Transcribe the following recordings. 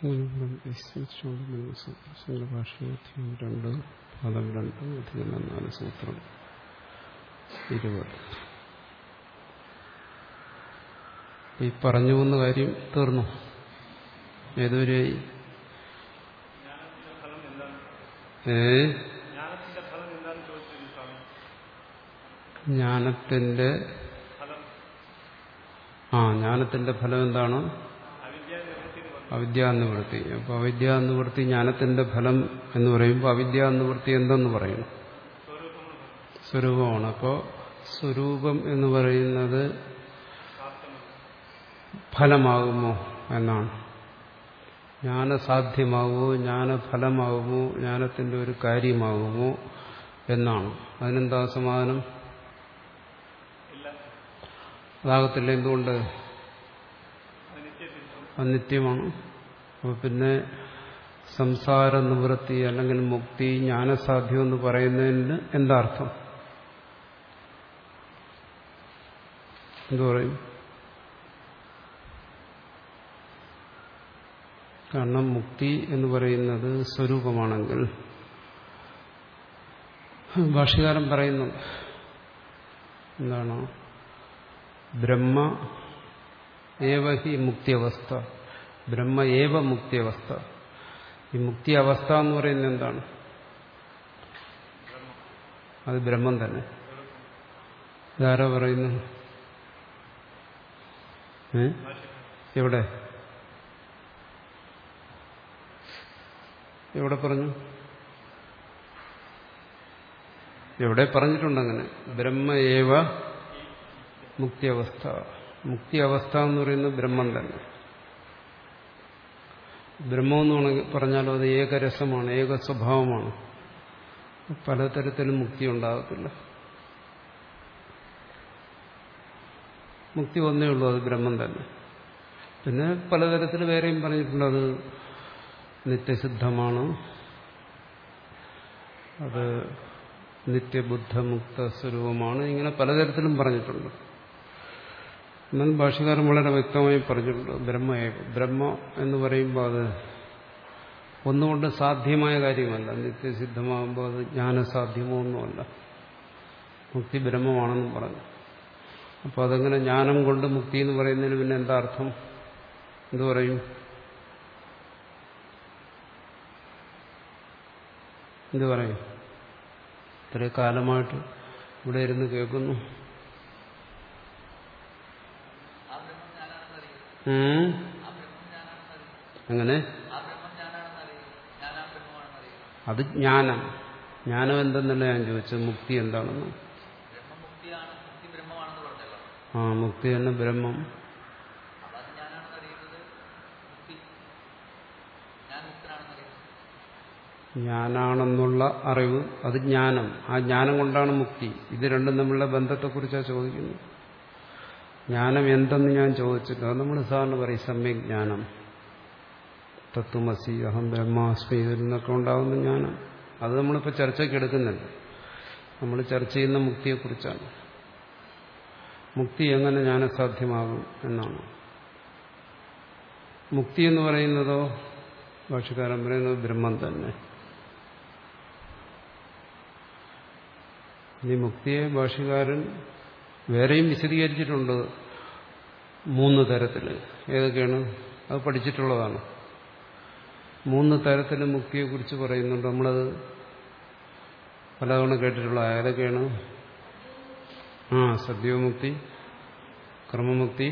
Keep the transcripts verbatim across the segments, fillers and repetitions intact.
ഭാഷാധ്യം രണ്ട് പദം രണ്ട് അധികം നാല് സൂത്രം ഇരുപത്. ഈ പറഞ്ഞു പോകുന്ന കാര്യം തീർന്നു. ഏതുവരെയായി? ഏ ജ്ഞാനത്തിന്റെ ആ ജ്ഞാനത്തിന്റെ ഫലം എന്താണ്? അവിദ്യാനിവൃത്തി. അപ്പൊ അവിദ്യാനിവൃത്തി ജ്ഞാനത്തിന്റെ ഫലം എന്ന് പറയുമ്പോൾ അവിദ്യാനിവൃത്തി എന്തെന്ന് പറയുന്നു? സ്വരൂപമാണ്. അപ്പോൾ സ്വരൂപം എന്ന് പറയുന്നത് ഫലമാകുമോ എന്നാണ്. ജ്ഞാനസാധ്യമാകുമോ, ജ്ഞാനഫലമാകുമോ, ജ്ഞാനത്തിന്റെ ഒരു കാര്യമാകുമോ എന്നാണ്. അതിനെന്താ സമാധാനം? അതാകത്തില്ല. എന്തുകൊണ്ട്? അനിത്യമാണ്. അപ്പോൾ പിന്നെ സംസാര നിവൃത്തി അല്ലെങ്കിൽ മുക്തി ജ്ഞാനസാധ്യം എന്ന് പറയുന്നതിന് എന്താ അർത്ഥം? എന്തു പറയും? കാരണം മുക്തി എന്ന് പറയുന്നത് സ്വരൂപമാണെങ്കിൽ ഭാഷ്യകാരൻ പറയുന്നു എന്താണ്? ബ്രഹ്മ ഏവ ഹി മുക്തിയവസ്ഥ, ബ്രഹ്മ ഏവ മുക്തിയവസ്ഥ. ഈ മുക്തി അവസ്ഥ എന്ന് പറയുന്നത് എന്താണ്? അത് ബ്രഹ്മം തന്നെ. ഇതാരോ പറയുന്നു? ഏ എവിടെ എവിടെ പറഞ്ഞു? എവിടെ പറഞ്ഞിട്ടുണ്ട് അങ്ങനെ? ബ്രഹ്മ ഏവ മുക്തിയവസ്ഥ. മുക്തി അവസ്ഥ എന്ന് പറയുന്നത് ബ്രഹ്മം തന്നെ. ബ്രഹ്മമെന്ന് പറഞ്ഞാലും അത് ഏകരസമാണ്, ഏക സ്വഭാവമാണ്. പലതരത്തിലും മുക്തി ഉണ്ടാകത്തില്ല. മുക്തി ഒന്നേ ഉള്ളൂ, അത് ബ്രഹ്മം തന്നെ. പിന്നെ പലതരത്തിൽ വേറെയും പറഞ്ഞിട്ടുണ്ട്. അത് നിത്യസിദ്ധമാണ്, അത് നിത്യബുദ്ധമുക്ത സ്വരൂപമാണ്. ഇങ്ങനെ പലതരത്തിലും പറഞ്ഞിട്ടുണ്ട്. എന്നാൽ ഭാഷ്യകാരൻ വളരെ വ്യക്തമായി പറഞ്ഞിട്ടുണ്ട് ബ്രഹ്മ ബ്രഹ്മ എന്ന് പറയുമ്പോൾ അത് ഒന്നുകൊണ്ട് സാധ്യമായ കാര്യമല്ല. നിത്യസിദ്ധമാകുമ്പോൾ അത് ജ്ഞാനസാധ്യമോ ഒന്നുമല്ല. മുക്തി ബ്രഹ്മമാണെന്നും പറഞ്ഞു. അപ്പോൾ അതെങ്ങനെ ജ്ഞാനം കൊണ്ട് മുക്തി എന്ന് പറയുന്നതിന് പിന്നെ എന്താ അർത്ഥം? എന്തു പറയും? എന്തു പറയും? ഇത്ര കാലമായിട്ട് ഇവിടെ ഇരുന്ന് കേൾക്കുന്നു. അങ്ങനെ അത് ജ്ഞാനം. ജ്ഞാനം എന്തെന്നല്ല ഞാൻ ചോദിച്ചത്, മുക്തി എന്താണെന്ന്. ആ മുക്തി തന്നെ ബ്രഹ്മം. ജ്ഞാനാണെന്നുള്ള അറിവ്, അത് ജ്ഞാനം. ആ ജ്ഞാനം കൊണ്ടാണ് മുക്തി. ഇത് രണ്ടും തമ്മിലുള്ള ബന്ധത്തെക്കുറിച്ചാണ് ചോദിക്കുന്നത്. ജ്ഞാനം എന്തെന്ന് ഞാൻ ചോദിച്ചിട്ട് അത് നമ്മൾ സാറിന് പറയും സമ്യക് ജ്ഞാനം, തത്വമസി, അഹം ബ്രഹ്മാസ്മി, ഇതിൽ നിന്നൊക്കെ ഉണ്ടാകുന്ന ജ്ഞാനം. അത് നമ്മളിപ്പോൾ ചർച്ചയ്ക്ക് എടുക്കുന്നില്ല. നമ്മൾ ചർച്ച ചെയ്യുന്ന മുക്തിയെക്കുറിച്ചാണ്. മുക്തി എങ്ങനെ ജ്ഞാനസാധ്യമാകും എന്നാണ്. മുക്തി എന്ന് പറയുന്നതോ ഭാഷ്യകാരൻ പറയുന്നത് ബ്രഹ്മം തന്നെ. ഈ മുക്തിയെ ഭാഷ്യകാരൻ വേറെയും വിശദീകരിച്ചിട്ടുണ്ട് മൂന്ന് തരത്തിൽ. ഏതൊക്കെയാണ്? അത് പഠിച്ചിട്ടുള്ളതാണ്. മൂന്ന് തരത്തിൽ മുക്തിയെക്കുറിച്ച് പറയുന്നുണ്ട്. നമ്മളത് പലതവണ കേട്ടിട്ടുള്ള ഏതൊക്കെയാണ്? ആ സദ്യോമുക്തി, ക്രമമുക്തി,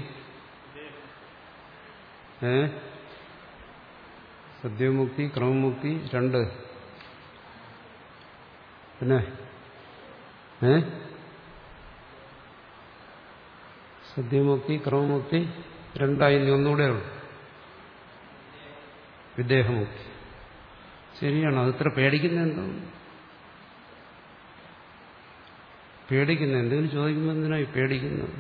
ഏ സദ്യോമുക്തി, ക്രമമുക്തി, രണ്ട്. പിന്നെ ഏ സദ്യമുക്തി, ക്രമമുക്തി രണ്ടായി. ഒന്നുകൂടെ ഉള്ളു, വിദേഹമുക്തി. ശരിയാണ്. അതിത്ര പേടിക്കുന്ന എന്തോ? പേടിക്കുന്ന എന്തെങ്കിലും ചോദിക്കുമ്പോൾ എന്തിനായി പേടിക്കുന്നത്?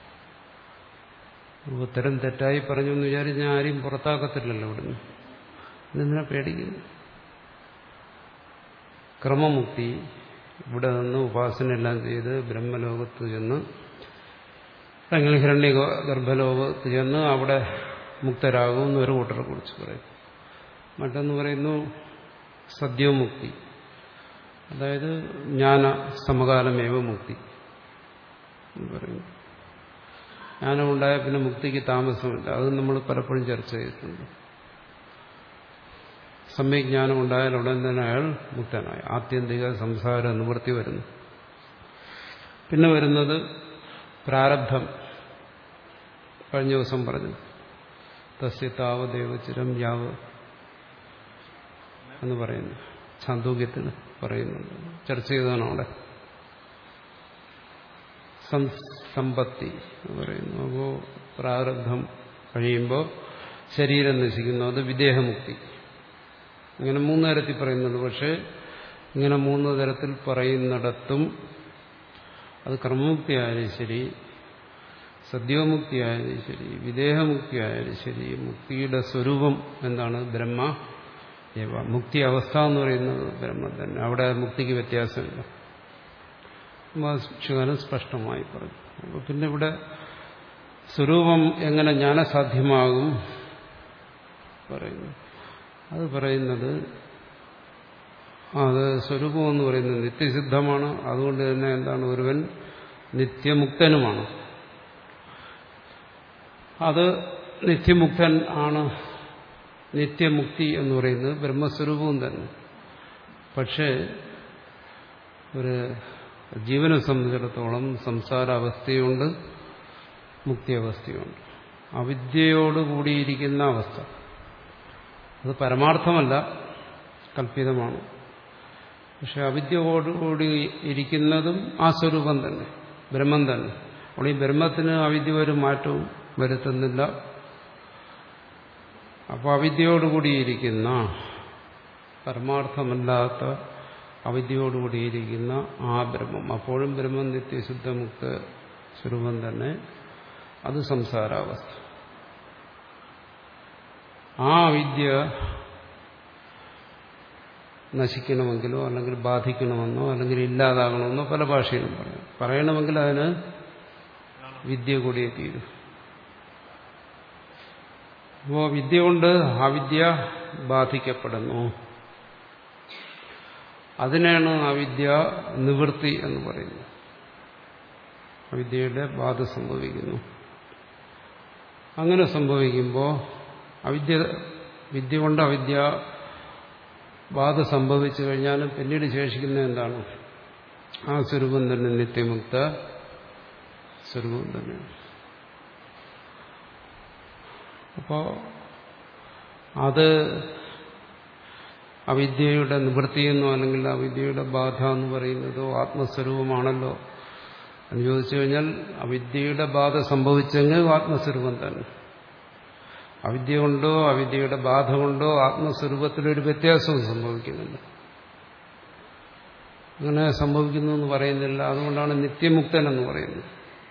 ഉത്തരം തെറ്റായി പറഞ്ഞു എന്ന് വിചാരിച്ച് ഞാൻ ആരെയും പുറത്താക്കത്തില്ലല്ലോ ഇവിടുന്ന്. ഇതെന്തിനാ പേടിക്കുന്നത്? ക്രമമുക്തി, ഇവിടെ നിന്ന് ഉപാസനയെല്ലാം ചെയ്ത് ബ്രഹ്മലോകത്ത് ചെന്ന് അല്ലെങ്കിൽ ഹിരണ്യ ഗർഭലോകത്ത് ചെന്ന് അവിടെ മുക്തരാകുമെന്ന് ഒരു കൂട്ടരെ കുറിച്ച് പറയും. മറ്റൊന്ന് പറയുന്നു സദ്യോമുക്തി, അതായത് ജ്ഞാന സമകാലമേവ മുക്തി എന്ന് പറയുന്നു. ജ്ഞാനം ഉണ്ടായ പിന്നെ മുക്തിക്ക് താമസമില്ല. അത് നമ്മൾ പലപ്പോഴും ചർച്ച ചെയ്തിട്ടുണ്ട്. സമ്യക് ജ്ഞാനം ഉണ്ടായാൽ ഉടൻ തന്നെ അയാൾ മുക്തനായി, ആത്യന്തിക സംസാര നിവൃത്തി വരുന്നു. പിന്നെ വരുന്നത് പ്രാരബ്ധം. കഴിഞ്ഞ ദിവസം പറഞ്ഞു തസ്യ താവദേവ ചിരം യാവ് എന്ന് പറയുന്നു, ഛാന്തോക്യത്തിൽ പറയുന്നുണ്ട്, ചർച്ച ചെയ്തതാണ് അവിടെ. സമ്പത്തി എന്ന് പറയുന്നു. അപ്പോൾ പ്രാരബ്ധം കഴിയുമ്പോൾ ശരീരം നശിക്കുന്നു, അത് വിദേഹമുക്തി. ഇങ്ങനെ മൂന്ന് തരത്തിൽ പറയുന്നുണ്ട്. പക്ഷെ ഇങ്ങനെ മൂന്ന് തരത്തിൽ പറയുന്നിടത്തും അത് കർമ്മമുക്തിയായാലും ശരി, സദ്യോമുക്തിയായാലും ശരി, വിദേഹമുക്തിയായാലും ശരി, മുക്തിയുടെ സ്വരൂപം എന്താണ്? ബ്രഹ്മ ഏവ. മുക്തി അവസ്ഥ എന്ന് പറയുന്നത് ബ്രഹ്മം തന്നെ. അവിടെ മുക്തിക്ക് വ്യത്യാസമില്ല. ഭാഷ്യകാരൻ സ്പഷ്ടമായി പറഞ്ഞു. അപ്പോൾ പിന്നെ ഇവിടെ സ്വരൂപം എങ്ങനെ ജ്ഞാനസാധ്യമാകും പറയുന്നു. അത് പറയുന്നത് അത് സ്വരൂപം എന്ന് പറയുന്നത് നിത്യസിദ്ധമാണ്. അതുകൊണ്ട് തന്നെ എന്താണ്? ഒരുവൻ നിത്യമുക്തനുമാണ്. അത് നിത്യമുക്തൻ ആണ്. നിത്യമുക്തി എന്ന് പറയുന്നത് ബ്രഹ്മസ്വരൂപവും തന്നെ. പക്ഷേ ഒരു ജീവനെ സംബന്ധിച്ചിടത്തോളം സംസാരാവസ്ഥയുണ്ട്, മുക്തിയവസ്ഥയുണ്ട്. അവിദ്യയോടുകൂടിയിരിക്കുന്ന അവസ്ഥ അത് പരമാർത്ഥമല്ല, കല്പിതമാണ്. പക്ഷെ അവിദ്യയോടുകൂടി ഇരിക്കുന്നതും ആ സ്വരൂപം തന്നെ, ബ്രഹ്മം തന്നെ. അപ്പോൾ ഈ ബ്രഹ്മത്തിന് അവിദ്യ ഒരു മാറ്റവും വരുത്തുന്നില്ല. അപ്പോൾ അവിദ്യയോടുകൂടിയിരിക്കുന്ന, പരമാർത്ഥമല്ലാത്ത അവിദ്യയോടുകൂടിയിരിക്കുന്ന ആ ബ്രഹ്മം, അപ്പോഴും ബ്രഹ്മം നിത്യശുദ്ധമുക്ത സ്വരൂപം തന്നെ, അത് സംസാരാവസ്ഥ. ആ അവിദ്യ നശിക്കണമെങ്കിലോ അല്ലെങ്കിൽ ബാധിക്കണമെന്നോ അല്ലെങ്കിൽ ഇല്ലാതാകണമെന്നോ പല ഭാഷയിലും പറയും. പറയണമെങ്കിൽ അതിന് വിദ്യ കൂടിയേ തീരും. അപ്പോൾ വിദ്യ കൊണ്ട് അവിദ്യ ബാധിക്കപ്പെടുന്നു. അതിനാണ് അവിദ്യ നിവൃത്തി എന്ന് പറയുന്നത്. അവിദ്യയുടെ ബാധ സംഭവിക്കുന്നു. അങ്ങനെ സംഭവിക്കുമ്പോൾ അവിദ്യ വിദ്യ കൊണ്ട് അവിദ്യ ബാധ സംഭവിച്ചു കഴിഞ്ഞാലും പിന്നീട് ശേഷിക്കുന്നത് എന്താണ്? ആ സ്വരൂപം തന്നെ നിത്യമുക്ത സ്വരൂപം തന്നെയാണ്. അപ്പോൾ അത് അവിദ്യയുടെ നിവൃത്തിയെന്നോ അല്ലെങ്കിൽ അവിദ്യയുടെ ബാധ എന്ന് പറയുന്നതോ ആത്മസ്വരൂപമാണല്ലോ എന്ന് ചോദിച്ചു കഴിഞ്ഞാൽ അവിദ്യയുടെ ബാധ സംഭവിച്ചെങ്കിൽ ആത്മസ്വരൂപം തന്നെ. അവിദ്യ കൊണ്ടോ അവിദ്യയുടെ ബാധ കൊണ്ടോ ആത്മസ്വരൂപത്തിലൊരു വ്യത്യാസവും സംഭവിക്കുന്നില്ല. അങ്ങനെ സംഭവിക്കുന്നു എന്ന് പറയുന്നില്ല. അതുകൊണ്ടാണ് നിത്യമുക്തൻ എന്ന് പറയുന്നത്.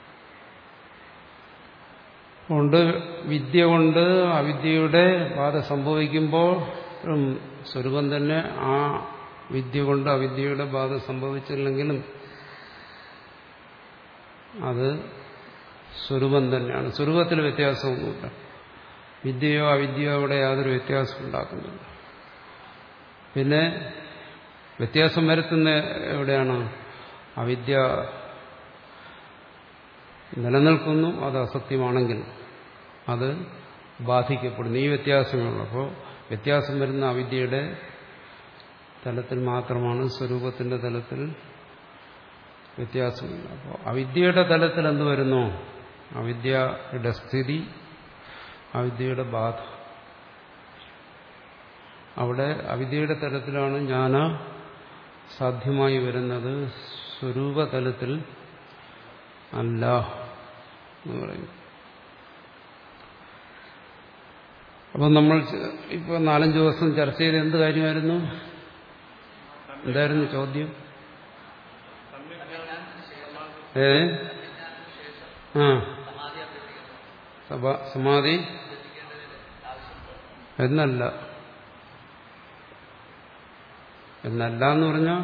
അതുകൊണ്ട് വിദ്യ കൊണ്ട് അവിദ്യയുടെ ബാധ സംഭവിക്കുമ്പോൾ സ്വരൂപം തന്നെ. ആ വിദ്യ കൊണ്ട് അവിദ്യയുടെ ബാധ സംഭവിച്ചില്ലെങ്കിലും അത് സ്വരൂപം തന്നെയാണ്. സ്വരൂപത്തിൽ വ്യത്യാസമൊന്നുമില്ല. വിദ്യയോ അവിദ്യയോ അവിടെ യാതൊരു വ്യത്യാസം ഉണ്ടാക്കുന്നില്ല. പിന്നെ വ്യത്യാസം വരുത്തുന്ന എവിടെയാണ്? അവിദ്യ നിലനിൽക്കുന്നു, അത് അസത്യമാണെങ്കിൽ അത് ബാധിക്കപ്പെടുന്നു. ഈ വ്യത്യാസമുള്ളൂ. അപ്പോൾ വ്യത്യാസം വരുന്ന അവിദ്യയുടെ തലത്തിൽ മാത്രമാണ്, സ്വരൂപത്തിന്റെ തലത്തിൽ വ്യത്യാസമില്ല. അപ്പോൾ അവിദ്യയുടെ തലത്തിൽ എന്ത് വരുന്നു? അവിദ്യയുടെ സ്ഥിതി, അവിദ്യയുടെ ബാധ. അവിടെ അവിദ്യയുടെ തലത്തിലാണ് ജ്ഞാന സാധ്യമായി വരുന്നത്, സ്വരൂപതലത്തിൽ അല്ല എന്ന് പറയും. അപ്പം നമ്മൾ ഇപ്പോൾ നാലഞ്ച് ദിവസം ചർച്ച ചെയ്ത് എന്ത് കാര്യമായിരുന്നു? എന്തായിരുന്നു ചോദ്യം? ഏ ആ സമാധി എന്നല്ല എന്നല്ല എന്ന് പറഞ്ഞാൽ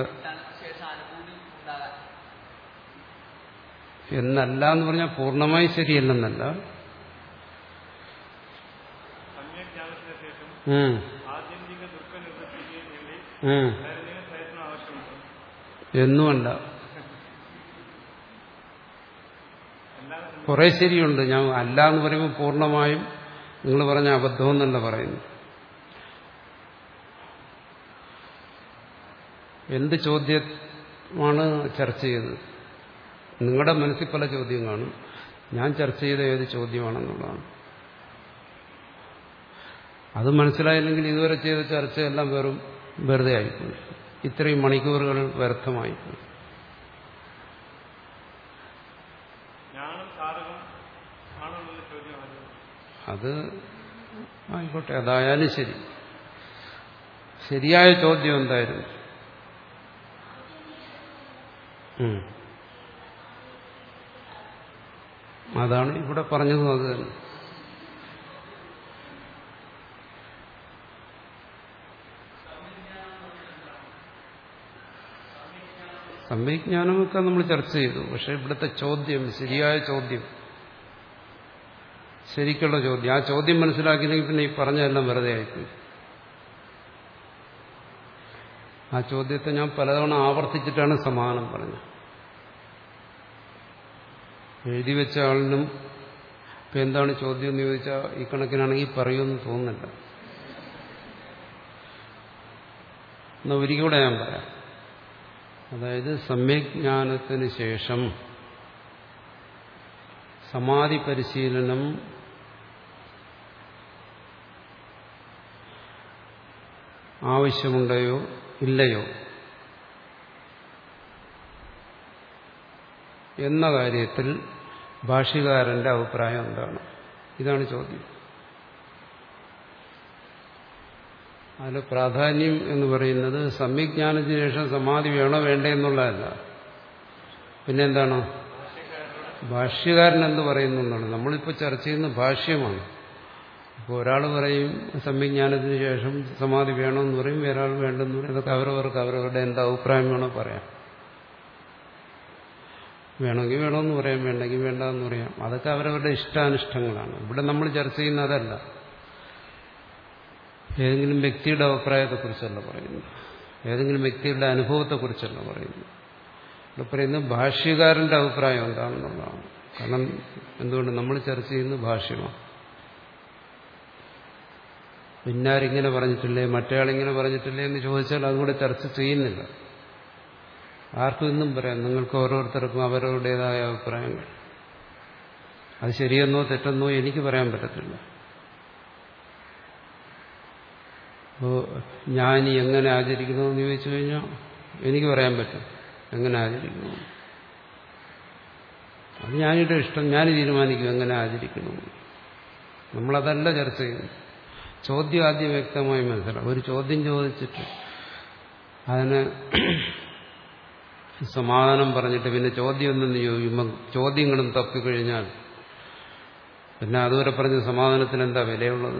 എന്നല്ല എന്ന് പറഞ്ഞാൽ പൂർണ്ണമായി ശരിയല്ലെന്നല്ല. എന്നുമല്ല, കുറെ ശരിയുണ്ട്. ഞാൻ അല്ല എന്ന് പറയുമ്പോൾ പൂർണ്ണമായും നിങ്ങൾ പറഞ്ഞ അബദ്ധം എന്നല്ല പറയുന്നു. എന്ത് ചോദ്യമാണ് ചർച്ച ചെയ്തത്? നിങ്ങളുടെ മനസ്സിൽ പല ചോദ്യം കാണും. ഞാൻ ചർച്ച ചെയ്ത ഏത് ചോദ്യമാണെന്നുള്ളതാണ്. അത് മനസ്സിലായില്ലെങ്കിൽ ഇതുവരെ ചെയ്ത ചർച്ചയെല്ലാം വെറും വെറുതെ ആയിപ്പോയി. ഇത്രയും മണിക്കൂറുകൾ വ്യർത്ഥമായിപ്പോയി. അത് ആയിക്കോട്ടെ, അതായാലും ശരി. ശരിയായ ചോദ്യം എന്തായിരുന്നു? അതാണ് ഇവിടെ പറഞ്ഞതും അത് തന്നെ. സംവിജ്ഞാനമൊക്കെ നമ്മൾ ചർച്ച ചെയ്തു. പക്ഷെ ഇവിടുത്തെ ചോദ്യം, ശരിയായ ചോദ്യം, ശരിക്കുള്ള ചോദ്യം, ആ ചോദ്യം മനസ്സിലാക്കിയില്ലെങ്കിൽ പിന്നെ ഈ പറഞ്ഞതെല്ലാം വെറുതെ ആയിപ്പോയി. ആ ചോദ്യത്തെ ഞാൻ പലതവണ ആവർത്തിച്ചിട്ടാണ് സമാധാനം പറഞ്ഞത്. എഴുതി വെച്ച ആളിനും ഇപ്പം എന്താണ് ചോദ്യം എന്ന് ചോദിച്ചാൽ ഈ കണക്കിനാണെങ്കിൽ പറയുമെന്ന് തോന്നുന്നില്ല. എന്നാൽ ഒരിക്കലൂടെ ഞാൻ പറയാം. അതായത് സമ്യജ്ഞാനത്തിന് ശേഷം സമാധി പരിശീലനം ആവശ്യമുണ്ടയോ ഇല്ലയോ എന്ന കാര്യത്തിൽ ഭാഷ്യകാരന്റെ അഭിപ്രായം എന്താണ്? ഇതാണ് ചോദ്യം. അതിൽ പ്രാധാന്യം എന്ന് പറയുന്നത് സമ്യജ്ഞാനത്തിന് ശേഷം സമാധി വേണോ വേണ്ടേ എന്നുള്ളതല്ല. പിന്നെന്താണ്? ഭാഷ്യകാരൻ എന്ത് പറയുന്നു എന്നാണ്. നമ്മളിപ്പോൾ ചർച്ച ചെയ്യുന്ന ഭാഷ്യമാണ്. ഇപ്പോൾ ഒരാൾ പറയും സമ്യജ്ഞാനത്തിന് ശേഷം സമാധി വേണമെന്ന് പറയും, വേറൊരാൾ വേണ്ടെന്ന് പറയും. അതൊക്കെ അവരവർക്ക് അവരവരുടെ എന്താ അഭിപ്രായം വേണോ പറയാം. വേണമെങ്കിൽ വേണമെന്ന് പറയാം, വേണ്ടെങ്കിൽ വേണ്ടെന്ന് പറയാം. അതൊക്കെ അവരവരുടെ ഇഷ്ടാനിഷ്ടങ്ങളാണ്. ഇവിടെ നമ്മൾ ചർച്ച ചെയ്യുന്ന അതല്ല. ഏതെങ്കിലും വ്യക്തിയുടെ അഭിപ്രായത്തെക്കുറിച്ചല്ല പറയുന്നു, ഏതെങ്കിലും വ്യക്തിയുടെ അനുഭവത്തെക്കുറിച്ചല്ല പറയുന്നു. ഇവിടെ പറയുന്നത് ഭാഷ്യകാരന്റെ അഭിപ്രായം എന്താണെന്നുള്ളതാണ്. കാരണം എന്തുകൊണ്ട് നമ്മൾ ചർച്ച ചെയ്യുന്നത് ഭാഷ്യമാണ്. പിന്നാരിങ്ങനെ പറഞ്ഞിട്ടില്ലേ, മറ്റേയാളിങ്ങനെ പറഞ്ഞിട്ടില്ലേ എന്ന് ചോദിച്ചാൽ അതും കൂടെ ചർച്ച ചെയ്യുന്നില്ല. ആർക്കും ഇന്നും പറയാം, നിങ്ങൾക്ക് ഓരോരുത്തർക്കും അവരവരുടേതായ അഭിപ്രായങ്ങൾ. അത് ശരിയെന്നോ തെറ്റെന്നോ എനിക്ക് പറയാൻ പറ്റത്തില്ല. അപ്പോൾ ഞാൻ എങ്ങനെ ആചരിക്കണമെന്ന് ചോദിച്ചു കഴിഞ്ഞാൽ എനിക്ക് പറയാൻ പറ്റും എങ്ങനെ ആചരിക്കണം. അത് ഞാനിയുടെ ഇഷ്ടം, ഞാൻ തീരുമാനിക്കും എങ്ങനെ ആചരിക്കണമെന്ന്. നമ്മളതല്ല ചർച്ച ചെയ്യുന്നു. ചോദ്യം ആദ്യം വ്യക്തമായി മനസ്സിലാവും. ഒരു ചോദ്യം ചോദിച്ചിട്ട് അതിന് സമാധാനം പറഞ്ഞിട്ട് പിന്നെ ചോദ്യം ഒന്നെന്ന് ചോദിക്കുമ്പോൾ ചോദ്യങ്ങളും തപ്പിക്കഴിഞ്ഞാൽ പിന്നെ അതുവരെ പറഞ്ഞ സമാധാനത്തിന് എന്താ വിലയുള്ളത്?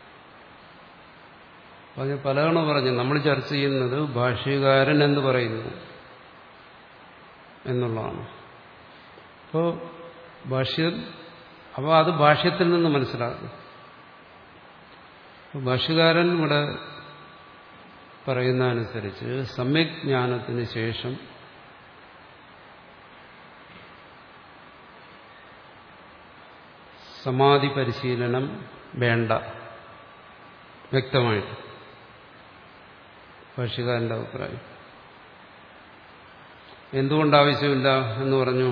അത് പലതവണ പറഞ്ഞു. നമ്മൾ ചർച്ച ചെയ്യുന്നത് ഭാഷ്യകാരൻ എന്ന് പറയുന്നു എന്നുള്ളതാണ്. അപ്പോൾ ഭാഷ്യം, അപ്പോൾ അത് ഭാഷ്യത്തിൽ നിന്ന് മനസ്സിലാക്കും. ഭാഷ്യകാരൻ ഇവിടെ പറയുന്ന അനുസരിച്ച് സമ്യജ്ഞാനത്തിന് ശേഷം സമാധി പരിശീലനം വേണ്ട, വ്യക്തമായിട്ട് ഭാഷ്യകാരന്റെ അഭിപ്രായം. എന്തുകൊണ്ട് ആവശ്യമില്ല എന്ന് പറഞ്ഞു?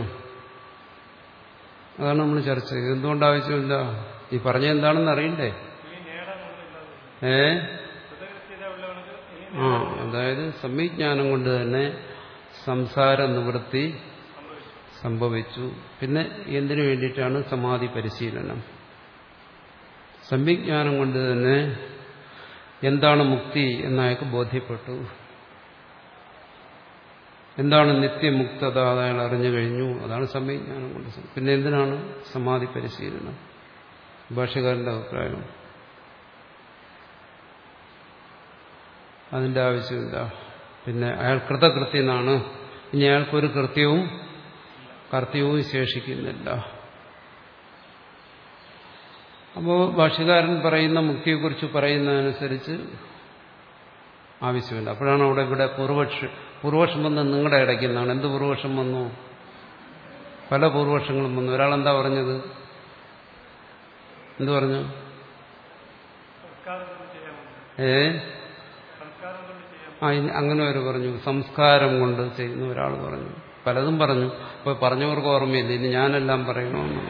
അതാണ് നമ്മൾ ചർച്ച ചെയ്തത്. എന്തുകൊണ്ട് ആവശ്യമില്ല? ഈ പറഞ്ഞ എന്താണെന്ന് അറിയണ്ടേ? ഏ ആ അതായത് സമ്യജ്ഞാനം കൊണ്ട് തന്നെ സംസാര നിവൃത്തി സംഭവിച്ചു. പിന്നെ എന്തിനു വേണ്ടിയിട്ടാണ് സമാധി പരിശീലനം? സമ്യജ്ഞാനം കൊണ്ട് തന്നെ എന്താണ് മുക്തി എന്നയാൾക്ക് ബോധ്യപ്പെട്ടു. എന്താണ് നിത്യമുക്തത അയാൾ അറിഞ്ഞു കഴിഞ്ഞു. അതാണ് സമ്യജ്ഞാനം കൊണ്ട്. പിന്നെ എന്തിനാണ് സമാധി പരിശീലനം? ഭാഷ്യകാരന്റെ അഭിപ്രായം അതിന്റെ ആവശ്യമില്ല. പിന്നെ അയാൾ കൃതകൃത്യനാണ്. ഇനി അയാൾക്കൊരു കൃത്യവും കർത്തവ്യവും ശേഷിക്കുന്നില്ല. അപ്പോൾ ഭാഷ്യകാരൻ പറയുന്ന മുക്തിയെക്കുറിച്ച് പറയുന്നതനുസരിച്ച് ആവശ്യമില്ല. അപ്പോഴാണ് അവിടെ ഇവിടെ പൂർവക്ഷ പൂർവക്ഷം വന്ന് നിങ്ങളുടെ ഇടയ്ക്കുന്നതാണ്. എന്ത് പൂർവക്ഷം വന്നു? പല പൂർവക്ഷങ്ങളും വന്നു. ഒരാളെന്താ പറഞ്ഞത്? എന്തു പറഞ്ഞു? ഏ ആ അങ്ങനെ ഒരു പറഞ്ഞു, സംസ്കാരം കൊണ്ട് ചെയ്യുന്ന ഒരാൾ പറഞ്ഞു. പലതും പറഞ്ഞു. അപ്പൊ പറഞ്ഞവർക്ക് ഓർമ്മയില്ല, ഇനി ഞാനെല്ലാം പറയണമെന്നാണ്.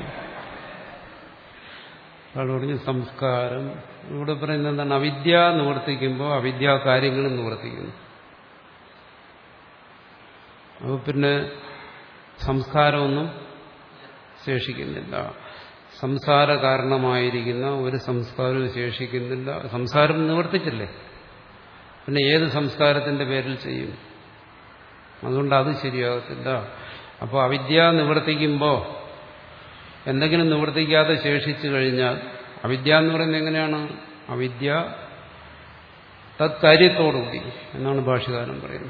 ഒരാൾ പറഞ്ഞു സംസ്കാരം. ഇവിടെ പറയുന്നത് എന്താണ്? അവിദ്യ നിവർത്തിക്കുമ്പോൾ അവിദ്യാ കാര്യങ്ങളും നിവർത്തിക്കുന്നു. അപ്പൊ പിന്നെ സംസ്കാരമൊന്നും ശേഷിക്കുന്നില്ല. സംസാര കാരണമായിരിക്കുന്ന ഒരു സംസ്കാരവും ശേഷിക്കുന്നില്ല. സംസാരം നിവർത്തിച്ചില്ലേ, പിന്നെ ഏത് സംസ്കാരത്തിന്റെ പേരിൽ ചെയ്യും? അതുകൊണ്ട് അത് ശരിയാകത്തില്ല. അപ്പോൾ അവിദ്യ നിവർത്തിക്കുമ്പോൾ എന്തെങ്കിലും നിവർത്തിക്കാതെ ശേഷിച്ചു കഴിഞ്ഞാൽ, അവിദ്യ എന്ന് പറയുന്നത് എങ്ങനെയാണ്? അവിദ്യ തത്കാര്യത്തോടുകൂടി എന്നാണ് ഭാഷ്യകാരൻ പറയുന്നത്.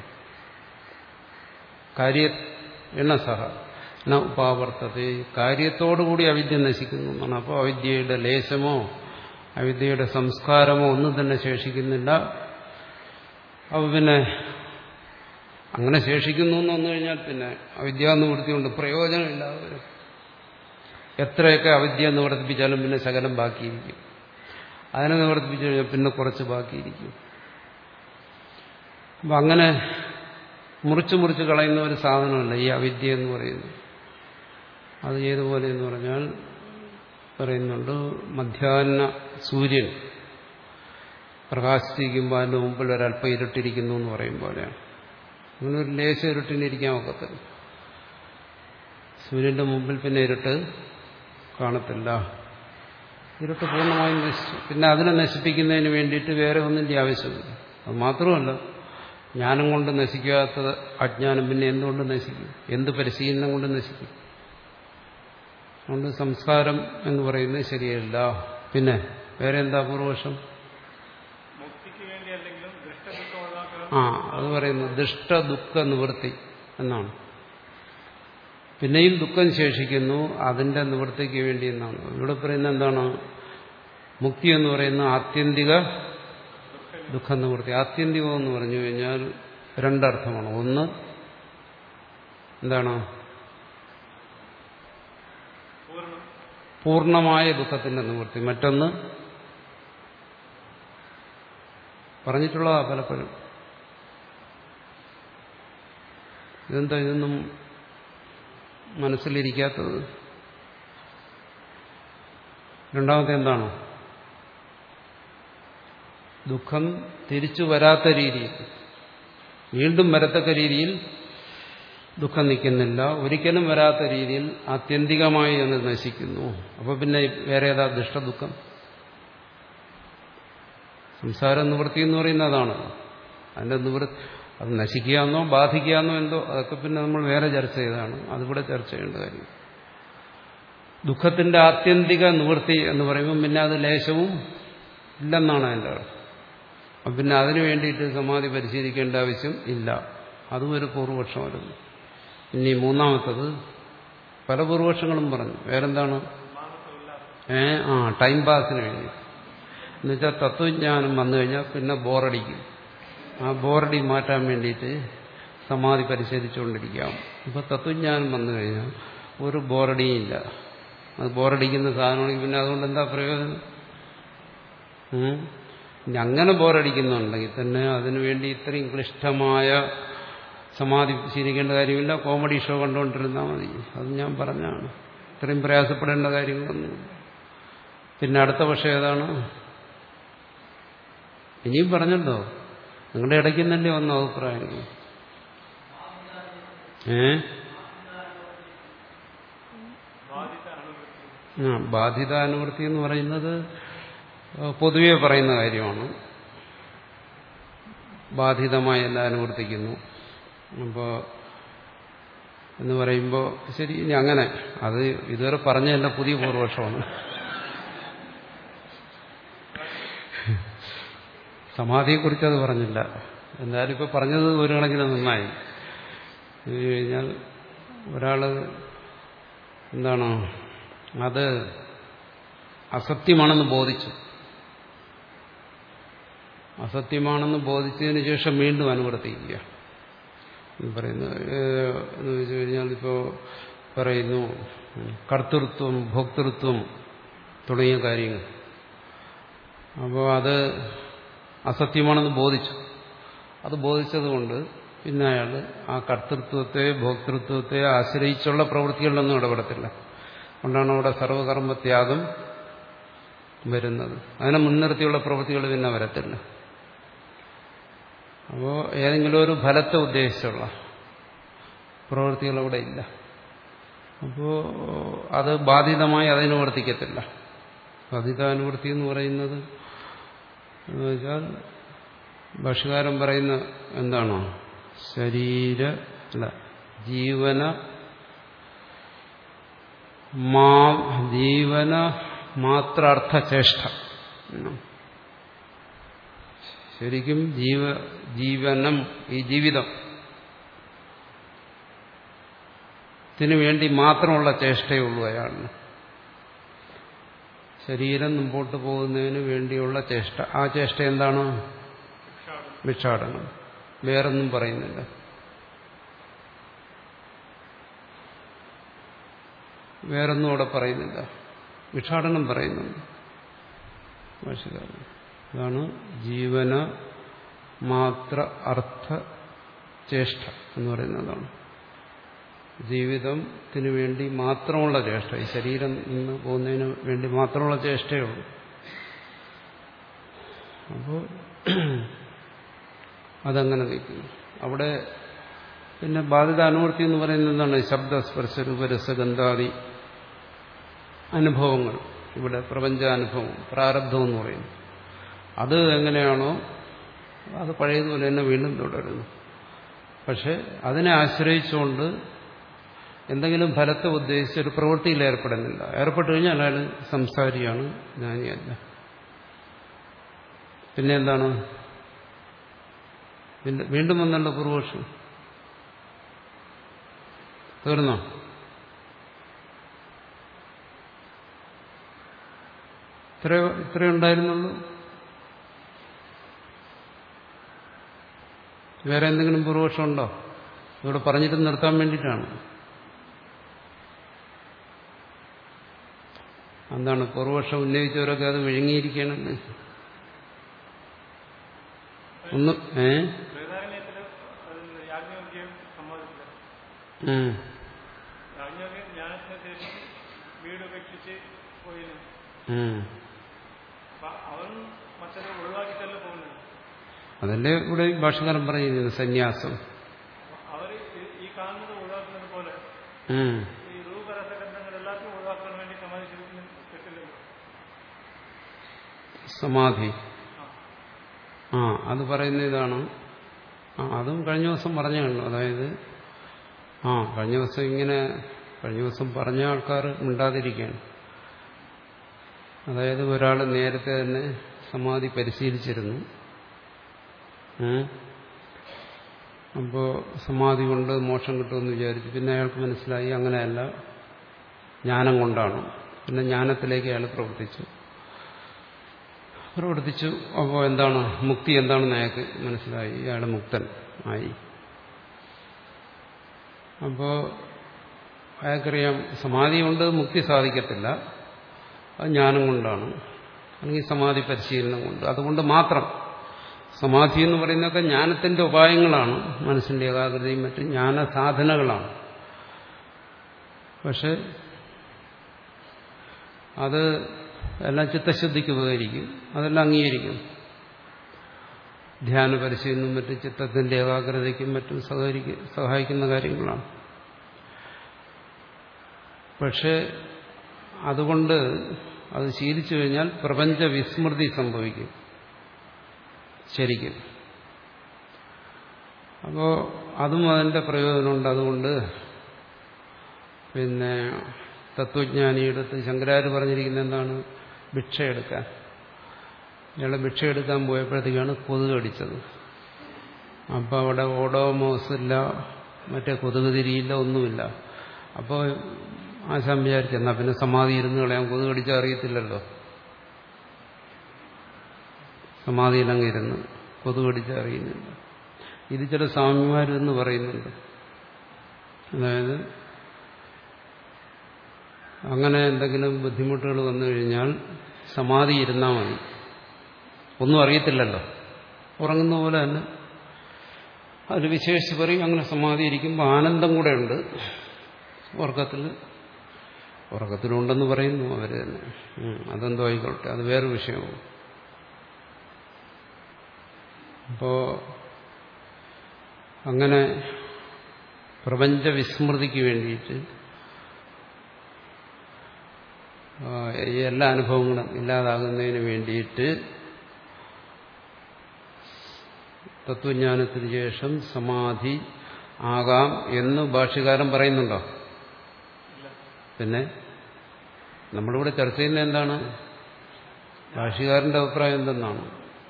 കാര്യ എണ്ണ സഹ ന ഉപാവർത്തത, കാര്യത്തോടുകൂടി അവിദ്യ നശിക്കുന്നു എന്നാണ്. അപ്പോൾ അവിദ്യയുടെ ലേശമോ അവിദ്യയുടെ സംസ്കാരമോ ഒന്നും തന്നെ ശേഷിക്കുന്നില്ല. അപ്പോൾ പിന്നെ അങ്ങനെ ശേഷിക്കുന്നു എന്ന് വന്നു കഴിഞ്ഞാൽ പിന്നെ അവിദ്യ നിവൃത്തിയുണ്ട് പ്രയോജനമില്ലാതെ വരും. എത്രയൊക്കെ അവിദ്യ നിവർത്തിപ്പിച്ചാലും പിന്നെ ശകലം ബാക്കിയിരിക്കും. അതിനെ നിവർത്തിപ്പിച്ചു കഴിഞ്ഞാൽ പിന്നെ കുറച്ച് ബാക്കിയിരിക്കും. അപ്പം അങ്ങനെ മുറിച്ച് മുറിച്ച് കളയുന്ന ഒരു സാധനമല്ല ഈ അവിദ്യ എന്ന് പറയുന്നത്. അത് ഏതുപോലെ എന്ന് പറഞ്ഞാൽ പറയുന്നുണ്ട്, മധ്യാഹ്ന സൂര്യൻ പ്രകാശിച്ചിരിക്കുമ്പോൾ അതിൻ്റെ മുമ്പിൽ ഒരല്പം ഇരുട്ടിരിക്കുന്നു എന്ന് പറയും പോലെയാണ്. അങ്ങനെ ഒരു ലേശ ഇരുട്ടിനിരിക്കാൻ ഒക്കത്തില്ല. സൂര്യന്റെ മുമ്പിൽ പിന്നെ ഇരുട്ട് കാണത്തില്ല. ഇരുട്ട് പൂർണ്ണമായും നശിച്ചു. പിന്നെ അതിനെ നശിപ്പിക്കുന്നതിന് വേണ്ടിയിട്ട് വേറെ ഒന്നിൻ്റെ ആവശ്യമില്ല. അത് മാത്രമല്ല, ജ്ഞാനം കൊണ്ട് നശിക്കാത്ത അജ്ഞാനം പിന്നെ എന്തുകൊണ്ട് നശിക്കും? എന്ത് പരിശീലനം കൊണ്ട് നശിക്കും? അതുകൊണ്ട് സംസ്കാരം എന്ന് പറയുന്നത് ശരിയല്ല. പിന്നെ വേറെ എന്താ പൂർവപക്ഷം? ആ അത് പറയുന്നത് ദുഷ്ട ദുഃഖ നിവൃത്തി എന്നാണ്. പിന്നെയും ദുഃഖം ശേഷിക്കുന്നു, അതിന്റെ നിവൃത്തിക്ക് വേണ്ടി എന്നാണ്. ഇവിടെ പറയുന്നത് എന്താണ്? മുക്തി എന്ന് പറയുന്ന ആത്യന്തിക ദുഃഖ നിവൃത്തി. ആത്യന്തികം എന്ന് പറഞ്ഞു കഴിഞ്ഞാൽ രണ്ടർത്ഥമാണ്. ഒന്ന് എന്താണ്? പൂർണ്ണമായ ദുഃഖത്തിന്റെ നിവൃത്തി. മറ്റൊന്ന് പറഞ്ഞിട്ടുള്ളതാ പലപ്പോഴും. ഇതെന്താ ഇതൊന്നും മനസ്സിലിരിക്കാത്തത്? രണ്ടാമത്തെ എന്താണ്? ദുഃഖം തിരിച്ചു വരാത്ത രീതിയിൽ, വീണ്ടും വരത്തക്ക രീതിയിൽ ദുഃഖം നിൽക്കുന്നില്ല. ഒരിക്കലും വരാത്ത രീതിയിൽ ആത്യന്തികമായി അത് നശിക്കുന്നു. അപ്പൊ പിന്നെ വേറെ ഏതാ ദുഷ്ടദുഃഖം? സംസാര നിവൃത്തി എന്ന് പറയുന്നത് അതാണ്. അതിന്റെ നിവൃത്തി അത് നശിക്കുകയെന്നോ ബാധിക്കുകയെന്നോ എന്തോ അതൊക്കെ പിന്നെ നമ്മൾ വേറെ ചർച്ച ചെയ്തതാണ്. അതിവിടെ ചർച്ച ചെയ്യേണ്ട കാര്യം. ദുഃഖത്തിന്റെ ആത്യന്തിക നിവൃത്തി എന്ന് പറയുമ്പോൾ പിന്നെ അത് ലേശവും ഇല്ലെന്നാണ് അതിൻ്റെ അർത്ഥം. അപ്പം പിന്നെ അതിനു വേണ്ടിയിട്ട് സമാധി പരിശീലിക്കേണ്ട ആവശ്യം ഇല്ല. അതും ഒരു പൂർവപക്ഷമായിരുന്നു. ഇനി മൂന്നാമത്തത് പല പൂർവപക്ഷങ്ങളും പറഞ്ഞു. വേറെന്താണ്? ഏ ആ ടൈം പാസിന് വേണ്ടി. എന്നുവെച്ചാൽ തത്വജ്ഞാനം വന്നു കഴിഞ്ഞാൽ പിന്നെ ബോറടിക്കും. ആ ബോറടി മാറ്റാൻ വേണ്ടിയിട്ട് സമാധി പരിശീലിച്ചുകൊണ്ടിരിക്കാം. ഇപ്പൊ തത്വജ്ഞാനം വന്നു കഴിഞ്ഞാൽ ഒരു ബോറടിയും ഇല്ല. അത് ബോറടിക്കുന്ന സാധനമാണെങ്കിൽ പിന്നെ അതുകൊണ്ട് എന്താ പ്രയോജനം? ഇനി അങ്ങനെ ബോറടിക്കുന്നുണ്ടെങ്കിൽ തന്നെ അതിനുവേണ്ടി ഇത്രയും ക്ലിഷ്ടമായ സമാധി ശീലിക്കേണ്ട കാര്യമില്ല. കോമഡി ഷോ കണ്ടുകൊണ്ടിരുന്നാൽ മതി. അത് ഞാൻ പറഞ്ഞാണ്. ഇത്രയും പ്രയാസപ്പെടേണ്ട കാര്യങ്ങളൊന്നും. പിന്നെ അടുത്ത പക്ഷം ഏതാണ്? ഇനിയും പറഞ്ഞല്ലോ, നിങ്ങളുടെ ഇടയ്ക്ക് തന്നെ വന്ന അഭിപ്രായങ്ങൾ. ഏ ആ ബാധിതാനുവൃത്തി എന്ന് പറയുന്നത് പൊതുവെ പറയുന്ന കാര്യമാണ്. ബാധിതമായി എല്ലാം അനുവർത്തിക്കുന്നു. അപ്പോൾ എന്ന് പറയുമ്പോൾ ശരി, ഇനി അങ്ങനെ അത് ഇതുവരെ പറഞ്ഞതല്ല, പുതിയ പൂർവപക്ഷമാണ്. സമാധിയെക്കുറിച്ച് അത് പറഞ്ഞില്ല. എന്തായാലും ഇപ്പോൾ പറഞ്ഞത് ഒരു കണക്കിന് നന്നായി. ഇത് കഴിഞ്ഞാൽ ഒരാൾ എന്താണ് അത് അസത്യമാണെന്ന് ബോധിച്ചു. അസത്യമാണെന്ന് ബോധിച്ചതിന് ശേഷം വീണ്ടും അനുവർത്തിക്കുക എന്ന് പറയുന്നത് എന്ന് വെച്ച് കഴിഞ്ഞാൽ ഇപ്പോൾ പറയുന്നു കർത്തൃത്വം ഭോക്തൃത്വം തുടങ്ങിയ കാര്യങ്ങൾ. അപ്പോൾ അത് അസത്യമാണെന്ന് ബോധിച്ചു. അത് ബോധിച്ചതുകൊണ്ട് പിന്നെ അയാൾ ആ കർത്തൃത്വത്തെ ഭോക്തൃത്വത്തെ ആശ്രയിച്ചുള്ള പ്രവൃത്തികളിലൊന്നും ഇടപെടത്തില്ല. അതുകൊണ്ടാണ് അവിടെ സർവകർമ്മത്യാഗം വരുന്നത്. അതിനെ മുൻനിർത്തിയുള്ള പ്രവൃത്തികൾ പിന്നെ വരത്തില്ല. അപ്പോൾ ഏതെങ്കിലും ഒരു ഫലത്തെ ഉദ്ദേശിച്ചുള്ള പ്രവൃത്തികൾ അവിടെ ഇല്ല. അപ്പോൾ അത് ബാധിതമായി അതിനുവർത്തിക്കത്തില്ല. ബാധിതാനുവർത്തി എന്ന് പറയുന്നത് എന്ന് വെച്ചാൽ ഭാഷ്യകാരൻ പറയുന്ന എന്താണോ ശരീര അല്ല ജീവന മാ ജീവന മാത്രാർത്ഥചേഷ്ട. ശരിക്കും ജീവ ജീവനം ഈ ജീവിതം ത്തിനു വേണ്ടി മാത്രമുള്ള ചേഷ്ടയുള്ളൂ അയാളിന്. ശരീരം മുമ്പോട്ട് പോകുന്നതിന് വേണ്ടിയുള്ള ചേഷ്ട. ആ ചേഷ്ട എന്താണ്? ഭിക്ഷാടനം. വേറൊന്നും പറയുന്നില്ല. വേറൊന്നും അവിടെ പറയുന്നില്ല. ഭിക്ഷാടനം പറയുന്നുണ്ട് ഭാഷ്യകാരൻ. അതാണ് ജീവന മാത്ര അർത്ഥ ചേഷ്ട എന്ന് പറയുന്നതാണ്. ജീവിതത്തിന് വേണ്ടി മാത്രമുള്ള ചേഷ്ട. ഈ ശരീരം നിന്ന് പോകുന്നതിന് വേണ്ടി മാത്രമുള്ള ചേഷ്ടയുള്ളൂ. അപ്പോൾ അതങ്ങനെ നിൽക്കുന്നു. അവിടെ പിന്നെ ബാധിത അനുവർത്തി എന്ന് പറയുന്നത് എന്താണ്? ശബ്ദസ്പർശ രൂപരസഗന്ധാദി അനുഭവങ്ങൾ. ഇവിടെ പ്രപഞ്ചാനുഭവം പ്രാരബ്ധം എന്ന് പറയുന്നു. അത് എങ്ങനെയാണോ അത് പഴയതുപോലെ തന്നെ വീണ്ടും തുടരുന്നു. പക്ഷെ അതിനെ ആശ്രയിച്ചുകൊണ്ട് എന്തെങ്കിലും ഫലത്തെ ഉദ്ദേശിച്ച് ഒരു പ്രവൃത്തിയിൽ ഏർപ്പെടുന്നില്ല. ഏർപ്പെട്ടു കഴിഞ്ഞാൽ അയാൾ സംസാരിയാണ്, ജ്ഞാനിയല്ല. പിന്നെ എന്താണ്? വീണ്ടും വന്നുള്ള പൂർവപക്ഷം തീർന്നോ? ഇത്ര ഇത്രയേ ഉണ്ടായിരുന്നുള്ളൂ? വേറെ എന്തെങ്കിലും പൂർവപക്ഷം ഉണ്ടോ? ഇവിടെ പറഞ്ഞിട്ട് നിർത്താൻ വേണ്ടിയിട്ടാണ്. എന്താണ് പൂർവപക്ഷം ഉന്നയിച്ചവരൊക്കെ അത് വിഴുങ്ങിയിരിക്കണമെന്ന് ഒന്ന് ഏ അതല്ലേ ഇവിടെ ഭാഷകാരൻ പറയുന്നത് സന്യാസം. സമാധി ആ അത് പറയുന്ന ഇതാണ്. ആ അതും കഴിഞ്ഞ ദിവസം പറഞ്ഞു കണ്ടു. അതായത് ആ കഴിഞ്ഞ ദിവസം ഇങ്ങനെ കഴിഞ്ഞ ദിവസം പറഞ്ഞ ആൾക്കാർ മിണ്ടാതിരിക്കുകയാണ്. അതായത് ഒരാൾ നേരത്തെ തന്നെ സമാധി പരിശീലിച്ചിരുന്നു. അപ്പോൾ സമാധി കൊണ്ട് മോക്ഷം കിട്ടുമെന്ന് വിചാരിച്ചു. പിന്നെ അയാൾക്ക് മനസ്സിലായി അങ്ങനെയല്ല, ജ്ഞാനം കൊണ്ടാണ്. പിന്നെ ജ്ഞാനത്തിലേക്ക് അയാൾ പ്രവർത്തിച്ചു പ്രവർത്തിച്ചു അപ്പോൾ എന്താണ് മുക്തി എന്താണെന്ന് അയാൾക്ക് മനസ്സിലായി. അയാൾ മുക്തൻ ആയി. അപ്പോൾ അയാൾക്കറിയാം സമാധി കൊണ്ട് മുക്തി സാധിക്കത്തില്ല, അത് ജ്ഞാനം കൊണ്ടാണ്, അല്ലെങ്കിൽ സമാധി പരിശീലനം കൊണ്ട്. അതുകൊണ്ട് മാത്രം സമാധി എന്ന് പറയുന്നതൊക്കെ ജ്ഞാനത്തിന്റെ ഉപായങ്ങളാണ്, മനസ്സിന്റെ ഏകാഗ്രതയും മറ്റും ജ്ഞാന സാധനകളാണ്. പക്ഷെ അത് എല്ലാം ചിത്തശുദ്ധിക്ക് ഉപകരിക്കും, അതെല്ലാം അംഗീകരിക്കും. ധ്യാന പരിശീലനം മറ്റും ചിത്തത്തിന്റെ ഏകാഗ്രതയ്ക്കും മറ്റും സഹായിക്കുന്ന കാര്യങ്ങളാണ്. പക്ഷെ അതുകൊണ്ട് അത് ശീലിച്ചു കഴിഞ്ഞാൽ പ്രപഞ്ച വിസ്മൃതി സംഭവിക്കും ശരിക്കും. അപ്പോൾ അതും അതിൻ്റെ പ്രയോജനമുണ്ട്. അതുകൊണ്ട് പിന്നെ തത്വജ്ഞാനിയെടുത്ത് ശങ്കരാചാര്യ പറഞ്ഞിരിക്കുന്നത് എന്താണ്? ഭിക്ഷയെടുക്കാൻ. ഇയാളെ ഭിക്ഷയെടുക്കാൻ പോയപ്പോഴത്തേക്കാണ് കൊതുക് കടിച്ചത്. അപ്പോൾ അവിടെ ഓഡോമോസ് ഇല്ല, മറ്റേ കൊതുക് തിരിയില്ല, ഒന്നുമില്ല. അപ്പോൾ ആശാൻ വിചാരിച്ചെന്നാ പിന്നെ സമാധി ഇരുന്ന് കളയാൻ, കൊതുക് കടിച്ചാൽ അറിയത്തില്ലല്ലോ. സമാധിയിലങ്ങിരുന്ന് കൊതുകടിച്ച് അറിയുന്നില്ല. ഇത് ചില സ്വാമിമാരെന്ന് പറയുന്നുണ്ട്. അതായത് അങ്ങനെ എന്തെങ്കിലും ബുദ്ധിമുട്ടുകൾ വന്നു കഴിഞ്ഞാൽ സമാധി ഇരുന്നാൽ മതി, ഒന്നും അറിയത്തില്ലല്ലോ, ഉറങ്ങുന്ന പോലെ തന്നെ. അതിൽ വിശേഷിച്ച് പറയും അങ്ങനെ സമാധി ഇരിക്കുമ്പോൾ ആനന്ദം കൂടെ ഉണ്ട്. ഉറക്കത്തിൽ ഉറക്കത്തിലുണ്ടെന്ന് പറയുന്നു അവർ തന്നെ. അതെന്തോ ആയിക്കോട്ടെ, അത് വേറൊരു വിഷയമാണ്. അപ്പോ അങ്ങനെ പ്രപഞ്ച വിസ്മൃതിക്ക് വേണ്ടിയിട്ട് എല്ലാ അനുഭവങ്ങളും ഇല്ലാതാകുന്നതിന് വേണ്ടിയിട്ട് തത്വജ്ഞാനത്തിന് ശേഷം സമാധി ആകാം എന്ന് ഭാഷ്യകാരൻ പറയുന്നുണ്ടോ? പിന്നെ നമ്മളിവിടെ ചർച്ച ചെയ്യുന്നത് എന്താണ്? ഭാഷ്യകാരന്റെ അഭിപ്രായം എന്തെന്നാണ്?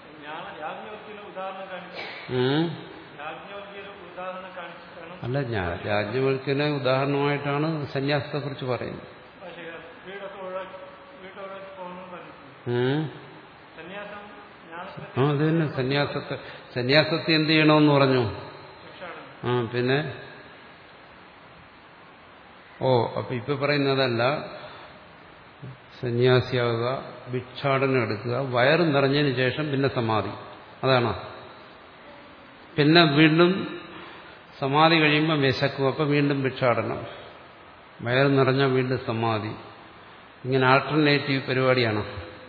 അല്ല, ഞാൻ രാജ്ഞവൽക്കിനെ ഉദാഹരണമായിട്ടാണ് സന്യാസത്തെ കുറിച്ച് പറയുന്നത്. ആ അത് തന്നെ സന്യാസത്തെ സന്യാസത്തെ എന്ത് ചെയ്യണമെന്ന് പറഞ്ഞു? ആ പിന്നെ ഓ അപ്പൊ ഇപ്പൊ പറയുന്നതല്ല, സന്യാസിയാകുക, ഭിക്ഷാടനം എടുക്കുക, വയറ് നിറഞ്ഞതിന് ശേഷം പിന്നെ സമാധി, അതാണോ? പിന്നെ വീണ്ടും സമാധി കഴിയുമ്പോൾ വിശക്കും, അപ്പം വീണ്ടും ഭിക്ഷാടനം, വയറ് നിറഞ്ഞാൽ വീണ്ടും സമാധി. ഇങ്ങനെ ആൾട്ടർനേറ്റീവ് പരിപാടിയാണ്.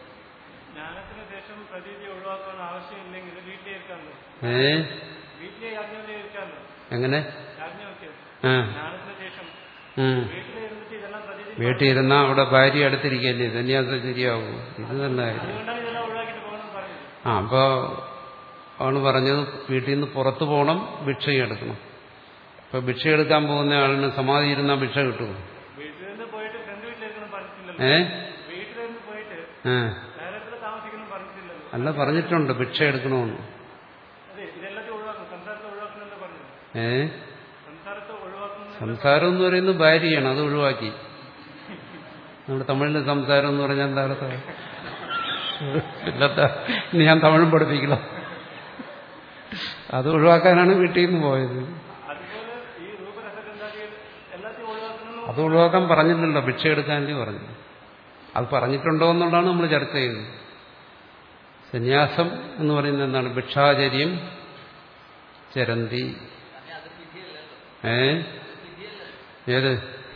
ഏ എങ്ങനെ? ആ വീട്ടിലിരുന്നാ അവിടെ ഭാര്യ അടുത്തിരിക്കല്ലേ, സന്യാസം ശരിയാവും. ഇത് തന്നെ ആ അപ്പൊ ആണ് പറഞ്ഞത് വീട്ടിൽ നിന്ന് പുറത്തു പോകണം, ഭിക്ഷയെടുക്കണം. ഇപ്പൊ ഭിക്ഷയെടുക്കാൻ പോകുന്ന ആളിന് സമാധി ഇരുന്നാ ഭിക്ഷ കിട്ടുമോ? ഏ അല്ല, പറഞ്ഞിട്ടുണ്ട് ഭിക്ഷ എടുക്കണമെന്ന്. ഏ സംസാരം എന്ന് പറയുന്നത് ഭാര്യയാണ്, അത് ഒഴിവാക്കി. നമ്മുടെ തമിഴിലെ സംസാരം എന്ന് പറഞ്ഞാൽ എന്താ അർത്ഥം? ഇല്ലത്ത ഇനി ഞാൻ തമിഴും പഠിപ്പിക്കില്ല. അത് ഒഴിവാക്കാനാണ് വീട്ടിൽ നിന്ന് പോയത്. അത് ഒഴിവാക്കാൻ പറഞ്ഞില്ലല്ലോ, ഭിക്ഷ എടുക്കാനല്ലേ പറഞ്ഞു. അത് പറഞ്ഞിട്ടുണ്ടോ എന്നുള്ളതാണ് നമ്മൾ ചർച്ച ചെയ്യുന്നത്. സന്യാസം എന്ന് പറയുന്നത് എന്താണ്? ഭിക്ഷാചര്യം ചരന്തി. ഏ ഏത്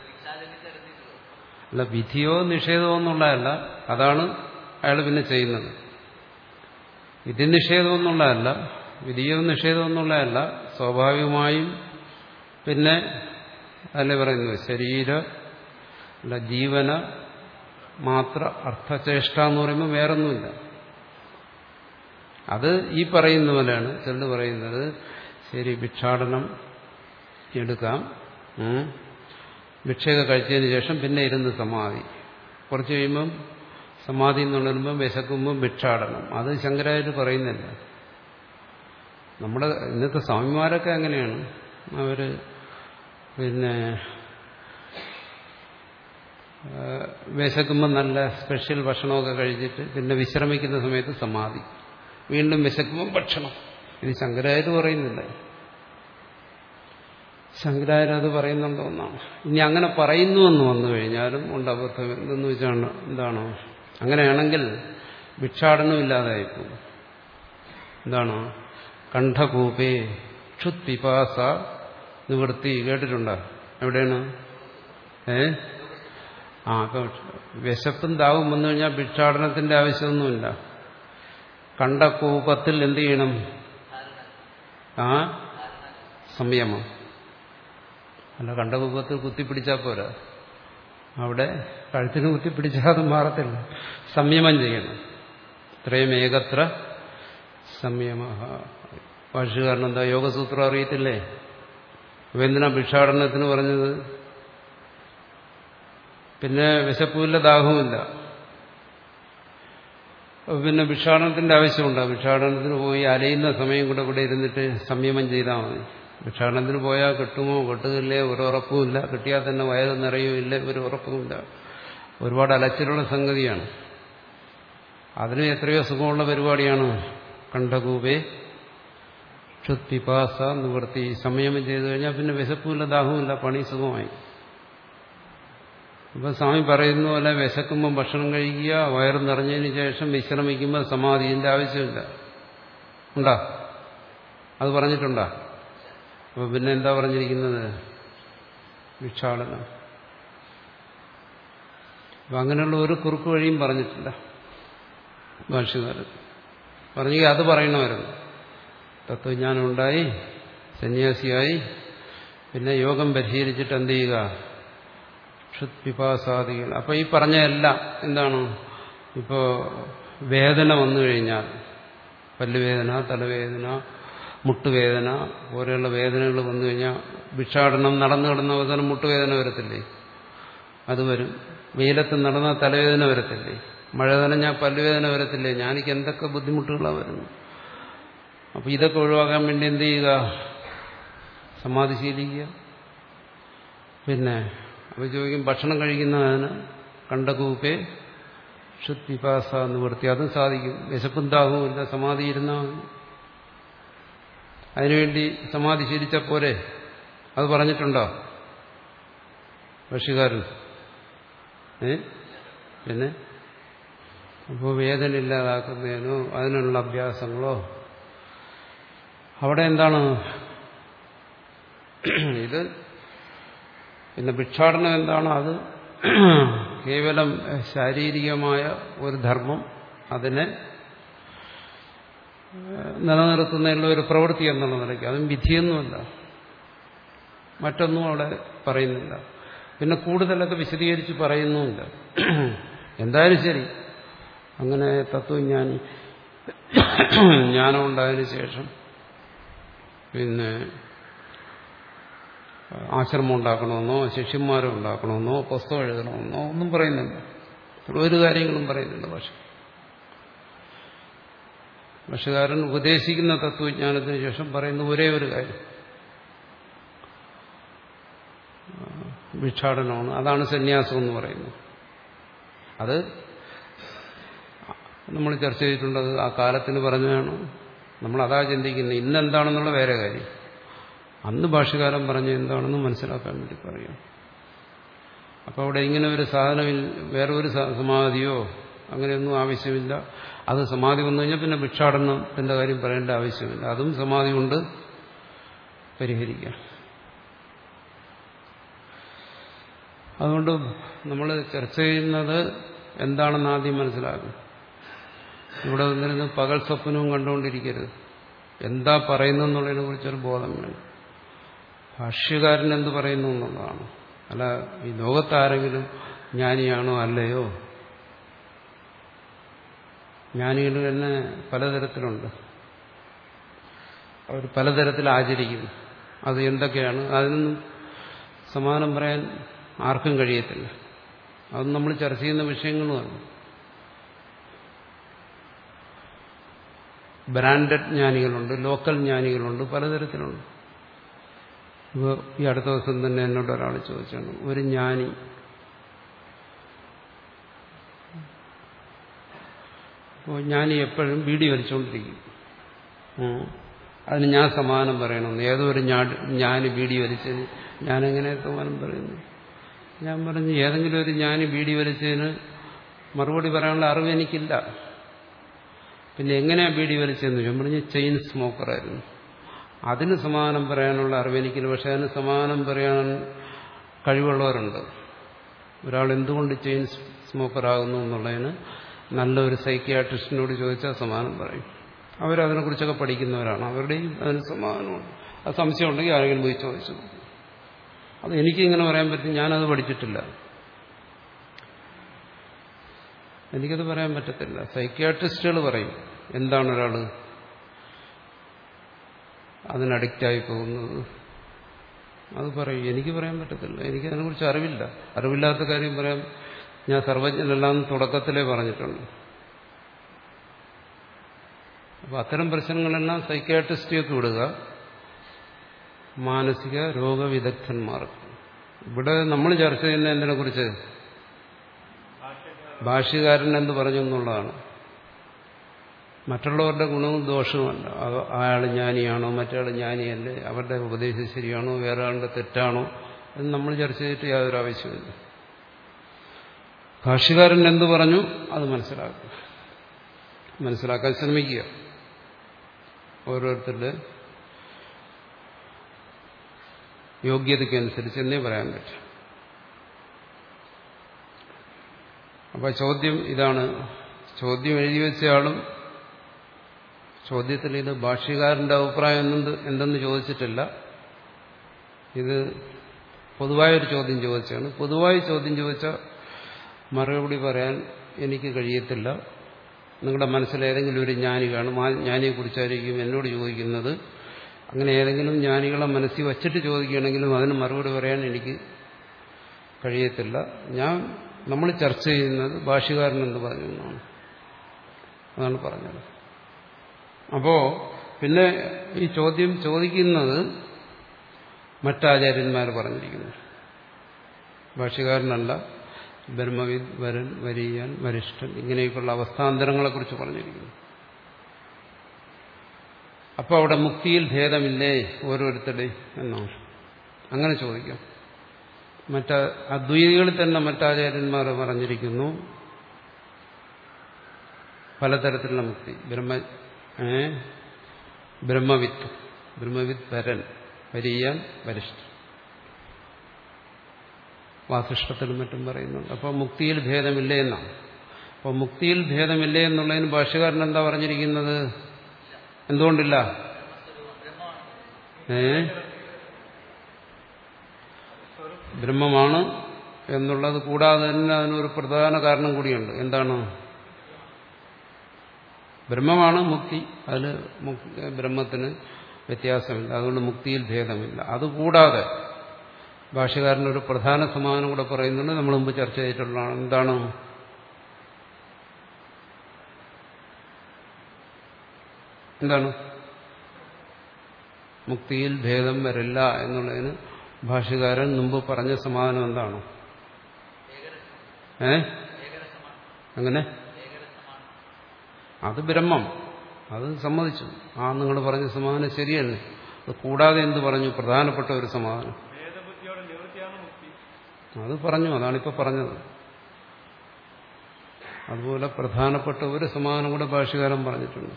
അല്ല, വിധിയോ നിഷേധമോ എന്നുള്ളതല്ല, അതാണ് അയാൾ പിന്നെ ചെയ്യുന്നത്. വിധി നിഷേധം എന്നുള്ളതല്ല, വിധിയോ നിഷേധം എന്നുള്ളതല്ല, സ്വാഭാവികമായും പിന്നെ അല്ലേ പറയുന്നത് ശരീര അല്ല ജീവന മാത്ര അർത്ഥചേഷ്ട എന്ന് പറയുമ്പോൾ വേറൊന്നുമില്ല. അത് ഈ പറയുന്ന പോലെയാണ് ചെല്ലു പറയുന്നത്. ശരി, ഭിക്ഷാടനം എടുക്കാം, ഭിക്ഷയൊക്കെ കഴിച്ചതിന് ശേഷം പിന്നെ ഇരുന്ന് സമാധി, കുറച്ച് കഴിയുമ്പം സമാധി എന്നുള്ളുമ്പം വിശക്കുമ്പം ഭിക്ഷാടനം. അത് ശങ്കരാചാര്യർ പറയുന്നില്ല. നമ്മുടെ ഇന്നത്തെ സ്വാമിമാരൊക്കെ അങ്ങനെയാണ്. അവര് പിന്നെ വിശക്കുമ്പോൾ നല്ല സ്പെഷ്യൽ ഭക്ഷണമൊക്കെ കഴിച്ചിട്ട് പിന്നെ വിശ്രമിക്കുന്ന സമയത്ത് സമാധി, വീണ്ടും വിശക്കുമ്പോൾ ഭക്ഷണം. ഇത് ശങ്കരാചാര്യർ പറയുന്നില്ല. ശങ്കരാചാര്യർ അത് പറയുന്നുണ്ടോ എന്നാണ്. ഇനി അങ്ങനെ പറയുന്നുവെന്ന് വന്നു കഴിഞ്ഞാലും ഉണ്ട് അബദ്ധം. എന്തെന്ന് വെച്ചാണ് എന്താണോ, അങ്ങനെയാണെങ്കിൽ ഭിക്ഷാടനം ഇല്ലാതായിപ്പോകും. എന്താണോ കണ്ഠകൂപേ ക്ഷുത്പിപാസ നിവൃത്തി കേട്ടിട്ടുണ്ടോ? എവിടെയാണ്? ഏ ആ ഇപ്പൊ വിശപ്പും ദാവും വന്നു കഴിഞ്ഞാൽ ഭിക്ഷാടനത്തിന്റെ ആവശ്യമൊന്നുമില്ല. കണ്ഠകൂപത്തിൽ എന്ത് ചെയ്യണം? ആ സംയമം. അല്ല, കണ്ഠകൂപത്തിൽ കുത്തിപ്പിടിച്ചാൽ പോരാ, അവിടെ കഴുത്തിന് കുത്തിപ്പിടിച്ചാൽ അത് മാറത്തില്ല. സംയമം ചെയ്യണം. ഇത്രയും ഏകത്ര സംയമ. ഭാഷ്യകാരൻ എന്താ യോഗസൂത്രം അറിയത്തില്ലേ? അപ്പൊ എന്തിനാ ഭിക്ഷാടനത്തിന് പറഞ്ഞത്? പിന്നെ വിശപ്പുമില്ല, ദാഹവുമില്ല, പിന്നെ ഭിക്ഷാടനത്തിന്റെ ആവശ്യമുണ്ടോ? ഭിക്ഷാടനത്തിന് പോയി അലയുന്ന സമയം കൂടെ ഇവിടെ ഇരുന്നിട്ട് സംയമം ചെയ്താൽ മതി. ഭിക്ഷാടനത്തിന് പോയാൽ കിട്ടുമോ കിട്ടുന്നില്ലേ ഒരു ഉറപ്പുമില്ല, കിട്ടിയാൽ തന്നെ വയറ് നിറയുമില്ല ഒരു ഉറപ്പുമില്ല. ഒരുപാട് അലച്ചിലുള്ള സംഗതിയാണ്. അതിന് എത്രയോ സുഖമുള്ള പരിപാടിയാണ് കണ്ഠകൂപേ ക്ഷുത്പിപാസ നിവൃത്തി. സംയമം ചെയ്തു കഴിഞ്ഞാൽ പിന്നെ വിശപ്പുമില്ല ദാഹവുമില്ല, പണി സുഖമായി. ഇപ്പൊ സ്വാമി പറയുന്ന പോലെ വിശക്കുമ്പോൾ ഭക്ഷണം കഴിക്കുക, വയറ് നിറഞ്ഞതിന് ശേഷം വിശ്രമിക്കുമ്പോൾ സമാധി. ഇതിന്റെ ആവശ്യമില്ല. ഉണ്ടാ? അത് പറഞ്ഞിട്ടുണ്ടാ? അപ്പൊ പിന്നെ എന്താ പറഞ്ഞിരിക്കുന്നത്? ഭിക്ഷാടനം. അപ്പൊ അങ്ങനെയുള്ള ഒരു കുറുക്ക് വഴിയും പറഞ്ഞിട്ടില്ല ഭാഷ്യകാരൻ. പറഞ്ഞെങ്കിൽ അത് പറയണമായിരുന്നു. തത്വജ്ഞാനം ഉണ്ടായി, സന്യാസിയായി, പിന്നെ യോഗം പരിശീലിച്ചിട്ട് എന്ത് ചെയ്യുക? ക്ഷുത്പിപാസാദികൾ. അപ്പൊ ഈ പറഞ്ഞ എല്ലാം എന്താണ്? ഇപ്പോ വേദന വന്നു കഴിഞ്ഞാൽ, പല്ലുവേദന, തലവേദന, മുട്ടുവേദന പോലെയുള്ള വേദനകൾ വന്നു കഴിഞ്ഞാൽ ഭിക്ഷാടനം നടന്നു കിടന്ന അവസാനം മുട്ടുവേദന വരത്തില്ലേ? അത് വരും. വെയിലത്ത് നടന്നാൽ തലവേദന വരത്തില്ലേ? മഴ നനഞ്ഞാൽ പല്ലുവേദന വരത്തില്ലേ? ഞാനിക്ക് എന്തൊക്കെ ബുദ്ധിമുട്ടുകളാണ് വരുന്നത്. അപ്പൊ ഇതൊക്കെ ഒഴിവാക്കാൻ വേണ്ടി എന്ത് ചെയ്യുക? സമാധി ശീലിക്കുക. പിന്നെ അപ്പൊ ചോദിക്കും, ഭക്ഷണം കഴിക്കുന്നതിന് കണ്ഠകൂപേ ക്ഷുത്പിപാസ നിവൃത്തി. അതും സാധിക്കും. വിശപ്പും ദാഹവും ഇല്ല, സമാധി ഇരുന്നാൽ മതി. അതിനുവേണ്ടി സമാധി ശീലിച്ച പോരെ? അത് പറഞ്ഞിട്ടുണ്ടോ ഭാഷ്യകാരൻ? ഏ പിന്നെ അപ്പോൾ വേദന ഇല്ലാതാക്കുന്നതിനോ അതിനുള്ള അഭ്യാസങ്ങളോ അവിടെ എന്താണ് ഇത്? പിന്നെ ഭിക്ഷാടനം എന്താണ്? അത് കേവലം ശാരീരികമായ ഒരു ധർമ്മം, അതിനെ നിലനിർത്തുന്നതിനുള്ള ഒരു പ്രവൃത്തി എന്നുള്ള നിലയ്ക്ക്. അതും വിധിയൊന്നുമല്ല, മറ്റൊന്നും അവിടെ പറയുന്നില്ല. പിന്നെ കൂടുതലൊക്കെ വിശദീകരിച്ച് പറയുന്നുമില്ല. എന്തായാലും ശരി, അങ്ങനെ തത്വജ്ഞാനി ജ്ഞാനം ഉണ്ടായതിനു ശേഷം പിന്നെ ആശ്രമം ഉണ്ടാക്കണമെന്നോ ശിഷ്യന്മാരെ ഉണ്ടാക്കണമെന്നോ പുസ്തകം എഴുതണമെന്നോ ഒന്നും പറയുന്നില്ല. ഒരു കാര്യങ്ങളും പറയുന്നില്ല. പക്ഷെ ഭാഷ്യകാരൻ ഉപദേശിക്കുന്ന തത്വജ്ഞാനത്തിന് ശേഷം പറയുന്ന ഒരേ ഒരു കാര്യം ഭിക്ഷാടനമാണ്. അതാണ് സന്യാസം എന്ന് പറയുന്നത്. അത് നമ്മൾ ചർച്ച ചെയ്തിട്ടുണ്ടത് ആ കാലത്തിന് പറഞ്ഞതാണ്. നമ്മൾ അതാ ചിന്തിക്കുന്നത്. ഇന്നെന്താണെന്നുള്ള വേറെ കാര്യം. അന്ന് ഭാഷ്യകാരൻ പറഞ്ഞ എന്താണെന്ന് മനസ്സിലാക്കാൻ വേണ്ടി പറയാം. അപ്പോൾ അവിടെ ഇങ്ങനെ ഒരു സാധനമില്ല, വേറെ ഒരു സമാധിയോ അങ്ങനെയൊന്നും ആവശ്യമില്ല. അത് സമാധി വന്നു കഴിഞ്ഞാൽ പിന്നെ ഭിക്ഷാടനത്തിന്റെ കാര്യം പറയേണ്ട ആവശ്യമില്ല. അതും സമാധി കൊണ്ട് പരിഹരിക്കാം. അതുകൊണ്ട് നമ്മൾ ചർച്ച ചെയ്യുന്നത് എന്താണെന്ന് ആദ്യം മനസ്സിലാക്കും. ഇവിടെ വന്നിരുന്ന് പകൽ സ്വപ്നവും കണ്ടുകൊണ്ടിരിക്കരുത്. എന്താ പറയുന്നതെന്നുള്ളതിനെ കുറിച്ചൊരു ബോധം വേണം. ഭാഷ്യകാരൻ എന്ത് പറയുന്നു എന്നുള്ളതാണ്. അല്ല ഈ ലോകത്താരെങ്കിലും ജ്ഞാനിയാണോ അല്ലയോ? ജ്ഞാനികൾ തന്നെ പലതരത്തിലുണ്ട്. അവർ പലതരത്തിൽ ആചരിക്കുന്നു. അത് എന്തൊക്കെയാണ്? അതിനൊന്നും സമാനം പറയാൻ ആർക്കും കഴിയത്തില്ല. അത് നമ്മൾ ചർച്ച ചെയ്യുന്ന വിഷയങ്ങളുമാണ്. Branded ജ്ഞാനികളുണ്ട്, local ജ്ഞാനികളുണ്ട്, പലതരത്തിലുണ്ട്. ഇപ്പോൾ ഈ അടുത്ത ദിവസം തന്നെ എന്നോട് ഒരാൾ ചോദിച്ചാണ്, ഒരു ജ്ഞാനി അപ്പോൾ ജ്ഞാനി എപ്പോഴും ബീഡി വലിച്ചുകൊണ്ടിരിക്കും, അതിന് ഞാൻ സമാനം പറയണമെന്ന്. ഏതോ ഒരു ജ്ഞാനി ബീഡി വലിച്ചതിന് ഞാനെങ്ങനെ സമാനം പറയുന്നു? ഞാൻ പറഞ്ഞു, ഏതെങ്കിലും ഒരു ജ്ഞാനി ബീഡി വലിച്ചതിന് മറുപടി പറയാനുള്ള അറിവ് എനിക്കില്ല. പിന്നെ എങ്ങനെയാ ബീഡി വലിച്ചതെന്ന് ഞാൻ പറഞ്ഞു, ചെയിൻ സ്മോക്കറായിരുന്നു. അതിന് സമാനം പറയാനുള്ള അറിവ് എനിക്കില്ല. പക്ഷെ അതിന് സമാനം പറയാൻ കഴിവുള്ളവരുണ്ട്. ഒരാൾ എന്തുകൊണ്ട് ചെയിൻ സ്മോക്കറാകുന്നു എന്നുള്ളതിന് നല്ലൊരു സൈക്യാട്രിസ്റ്റിനോട് ചോദിച്ചാൽ സമാനം പറയും. അവരതിനെക്കുറിച്ചൊക്കെ പഠിക്കുന്നവരാണ്. അവരുടെയും അതിന് സമാനമുണ്ട്. അത് സംശയം ഉണ്ടെങ്കിൽ ആരെങ്കിലും പോയി ചോദിച്ചു. അത് എനിക്കിങ്ങനെ പറയാൻ പറ്റും, ഞാനത് പഠിച്ചിട്ടില്ല, എനിക്കത് പറയാൻ പറ്റത്തില്ല. സൈക്യാട്രിസ്റ്റുകൾ പറയും എന്താണ് ഒരാൾ അതിനഡിക്റ്റായി പോകുന്നത്, അത് പറയും. എനിക്ക് പറയാൻ പറ്റത്തില്ല, എനിക്ക് അതിനെക്കുറിച്ച് അറിവില്ല. അറിവില്ലാത്ത കാര്യം പറയാൻ ഞാൻ സർവജ്ഞനെല്ലാം തുടക്കത്തിലേ പറഞ്ഞിട്ടുണ്ട്. അപ്പോൾ അത്തരം പ്രശ്നങ്ങളെല്ലാം സൈക്യാട്രിസ്റ്റിയൊക്കെ വിടുക, മാനസിക രോഗവിദഗ്ധന്മാർക്ക്. ഇവിടെ നമ്മൾ ചർച്ച ചെയ്യുന്ന എന്തിനെ കുറിച്ച്? ഭാഷ്യകാരൻ എന്ന് പറഞ്ഞു എന്നുള്ളതാണ്. മറ്റുള്ളവരുടെ ഗുണവും ദോഷവുമല്ല. അയാൾ ജ്ഞാനിയാണോ മറ്റയാൾ ജ്ഞാനിയല്ലേ, അവരുടെ ഉപദേശം ശരിയാണോ വേറെ ആളുടെ തെറ്റാണോ എന്ന് നമ്മൾ ചർച്ച ചെയ്തിട്ട് യാതൊരു ആവശ്യമില്ല. ഭാഷ്യകാരൻ എന്ത് പറഞ്ഞു അത് മനസ്സിലാക്കുക, മനസ്സിലാക്കാൻ ശ്രമിക്കുക. ഓരോരുത്തരുടെ യോഗ്യതയ്ക്കനുസരിച്ച് എന്നേ പറയാൻ പറ്റും. അപ്പൊ ചോദ്യം ഇതാണ്. ചോദ്യം എഴുതി വെച്ചയാളും ചോദ്യത്തിൽ ഇത് ഭാഷ്യകാരന്റെ അഭിപ്രായം എന്ത് എന്തെന്ന് ചോദിച്ചിട്ടില്ല, ഇത് പൊതുവായൊരു ചോദ്യം ചോദിച്ചാണ്. പൊതുവായി ചോദ്യം ചോദിച്ചാൽ മറുപടി പറയാൻ എനിക്ക് കഴിയത്തില്ല. നിങ്ങളുടെ മനസ്സിൽ ഏതെങ്കിലും ഒരു ജ്ഞാനി കാണും, ആ ജ്ഞാനിയെക്കുറിച്ചായിരിക്കും എന്നോട് ചോദിക്കുന്നത്. അങ്ങനെ ഏതെങ്കിലും ജ്ഞാനികളെ മനസ്സിൽ വച്ചിട്ട് ചോദിക്കുകയാണെങ്കിലും അതിന് മറുപടി പറയാൻ എനിക്ക് കഴിയത്തില്ല. ഞാൻ നമ്മൾ ചർച്ച ചെയ്യുന്നത് ഭാഷ്യകാരൻ എന്ന് പറഞ്ഞു എന്നാണ്, അതാണ് പറഞ്ഞത്. അപ്പോ പിന്നെ ഈ ചോദ്യം ചോദിക്കുന്നത് മറ്റാചാര്യന്മാർ പറഞ്ഞിരിക്കുന്നു, ഭാഷ്യകാരനല്ല. ബ്രഹ്മവിദ്, വരൻ, വരീയാൻ, വരിഷ്ഠൻ ഇങ്ങനെയൊക്കെയുള്ള അവസ്ഥാന്തരങ്ങളെക്കുറിച്ച് പറഞ്ഞിരിക്കുന്നു. അപ്പോൾ അവിടെ മുക്തിയിൽ ഭേദമില്ലേ ഓരോരുത്തരുടെ എന്നാണ് അങ്ങനെ ചോദിക്കാം. മറ്റ അദ്വൈതികളിൽ തന്നെ മറ്റാചാര്യന്മാർ പറഞ്ഞിരിക്കുന്നു പലതരത്തിലുള്ള മുക്തി. ബ്രഹ്മ ഏ ബ്രഹ്മവിത്ത്, ബ്രഹ്മവിത്ത്, വരൻ, വരീയാൻ, വരിഷ്ഠൻ, വാസിഷ്ഠത്തിലും മറ്റും പറയുന്നുണ്ട്. അപ്പോൾ മുക്തിയിൽ ഭേദമില്ലേ എന്നാണ്. അപ്പോൾ മുക്തിയിൽ ഭേദമില്ലേ എന്നുള്ളതിന് ഭാഷ്യകാരൻ എന്താ പറഞ്ഞിരിക്കുന്നത്? എന്തുകൊണ്ടില്ല? ഏ ബ്രഹ്മമാണ് എന്നുള്ളത് കൂടാതെ തന്നെ അതിനൊരു പ്രധാന കാരണം കൂടിയുണ്ട്. എന്താണ്? ബ്രഹ്മമാണ് മുക്തി, അതിൽ ബ്രഹ്മത്തിന് വ്യത്യാസമില്ല, അതുകൊണ്ട് മുക്തിയിൽ ഭേദമില്ല. അതുകൂടാതെ ഭാഷ്യകാരനൊരു പ്രധാന സമാധാനം കൂടെ പറയുന്നുണ്ട്, നമ്മൾ മുമ്പ് ചർച്ച ചെയ്തിട്ടുള്ളതാണ്. എന്താണ്? എന്താണ്? മുക്തിയിൽ ഭേദം വരില്ല എന്നുള്ളതിന് ഭാഷ്യകാരൻ മുമ്പ് പറഞ്ഞ സമാധാനം എന്താണ്? ഏ അങ്ങനെ അത് ബ്രഹ്മം, അത് സമ്മതിച്ചു. ആ നിങ്ങൾ പറഞ്ഞ സമാധാനം ശരിയല്ലേ. അത് കൂടാതെ എന്ത് പറഞ്ഞു? പ്രധാനപ്പെട്ട ഒരു സമാധാനം അത് പറഞ്ഞു, അതാണിപ്പോ പറഞ്ഞത്. അതുപോലെ പ്രധാനപ്പെട്ട ഒരു സമാധാനം കൂടെ ഭാഷ്യകാരൻ പറഞ്ഞിട്ടുണ്ട്.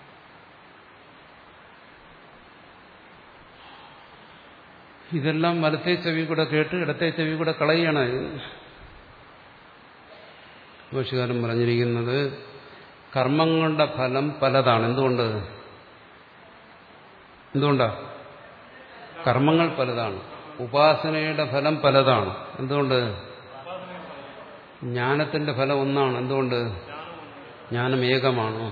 ഇതെല്ലാം വലത്തെ ചെവി കൂടെ കേട്ട് ഇടത്തെ ചെവി കൂടെ കളയാണ്. ഭാഷ്യകാരൻ പറഞ്ഞിരിക്കുന്നത് കർമ്മങ്ങളുടെ ഫലം പലതാണ്. എന്തുകൊണ്ട്? എന്തുകൊണ്ടാ? കർമ്മങ്ങൾ പലതാണ്. ഉപാസനയുടെ ഫലം പലതാണ്. എന്തുകൊണ്ട്? ജ്ഞാനത്തിന്റെ ഫലം ഒന്നാണ്. എന്തുകൊണ്ട്? ജ്ഞാനം ഏകമാണ്.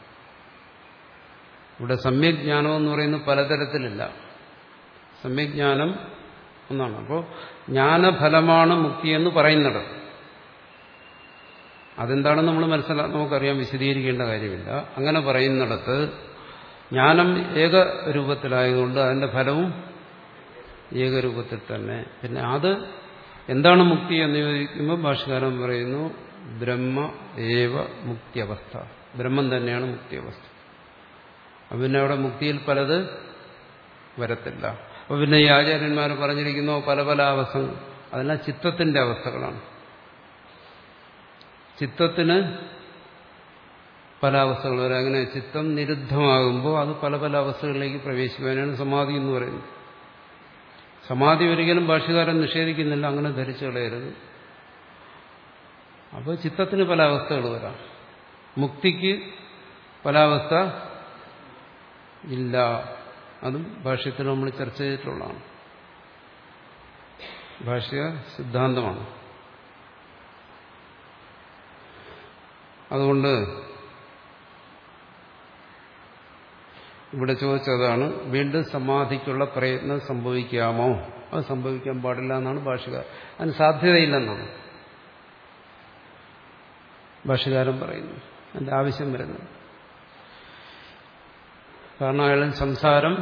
ഇവിടെ സമ്യക് ജ്ഞാനം എന്ന് പറയുന്നത് പലതരത്തിലില്ല, സമ്യക് ജ്ഞാനം ഒന്നാണ്. അപ്പോൾ ജ്ഞാനഫലമാണ് മുക്തി എന്ന് പറയുന്നത്. അതെന്താണെന്ന് നമ്മൾ മനസ്സിലാ നമുക്കറിയാം, വിശദീകരിക്കേണ്ട കാര്യമില്ല. അങ്ങനെ പറയുന്നിടത്ത് ജ്ഞാനം ഏകരൂപത്തിലായതുകൊണ്ട് അതിന്റെ ഫലവും ഏകരൂപത്തിൽ തന്നെ. പിന്നെ അത് എന്താണ് മുക്തി എന്ന് ചോദിക്കുമ്പോൾ ഭാഷ്യകാരൻ പറയുന്നു ബ്രഹ്മ ഏവ മുക്തിയവസ്ഥ, ബ്രഹ്മം തന്നെയാണ് മുക്തിയവസ്ഥ. അപ്പം പിന്നെ അവിടെ മുക്തിയിൽ പലത് വരത്തില്ല. അപ്പോൾ പിന്നെ ഈ ആചാര്യന്മാർ പറഞ്ഞിരിക്കുന്നു പല പല അവസ്ഥകൾ, അതെല്ലാം ചിത്തത്തിന്റെ അവസ്ഥകളാണ്. ചിത്തത്തിന് പല അവസ്ഥകൾ വരെ. അങ്ങനെ ചിത്തം നിരുദ്ധമാകുമ്പോൾ അത് പല പല അവസ്ഥകളിലേക്ക് പ്രവേശിക്കുവാനാണ് സമാധി എന്ന് പറയുന്നത്. സമാധി ഒരിക്കലും ഭാഷ്യകാരൻ നിഷേധിക്കുന്നില്ല, അങ്ങനെ ധരിച്ചു കളയരുത്. അപ്പോൾ ചിത്തത്തിന് പല അവസ്ഥകൾ വരാം, മുക്തിക്ക് പല അവസ്ഥ ഇല്ല. അതും ഭാഷ്യത്തിൽ നമ്മൾ ചർച്ച ചെയ്തിട്ടുള്ളതാണ്, ഭാഷ്യ സിദ്ധാന്തമാണ്. അതുകൊണ്ട് ഇവിടെ ചോദിച്ചതാണ്, വീണ്ടും സമാധിക്കുള്ള പ്രയത്നം സംഭവിക്കാമോ? അത് സംഭവിക്കാൻ പാടില്ല എന്നാണ് ഭാഷ്യകാരൻ. അതിന് സാധ്യതയില്ലെന്നാണ് ഭാഷ്യകാരൻ പറയുന്നത്. അതിന്റെ ആവശ്യം വരുന്നത് കാരണം അയാൾ സംസാരം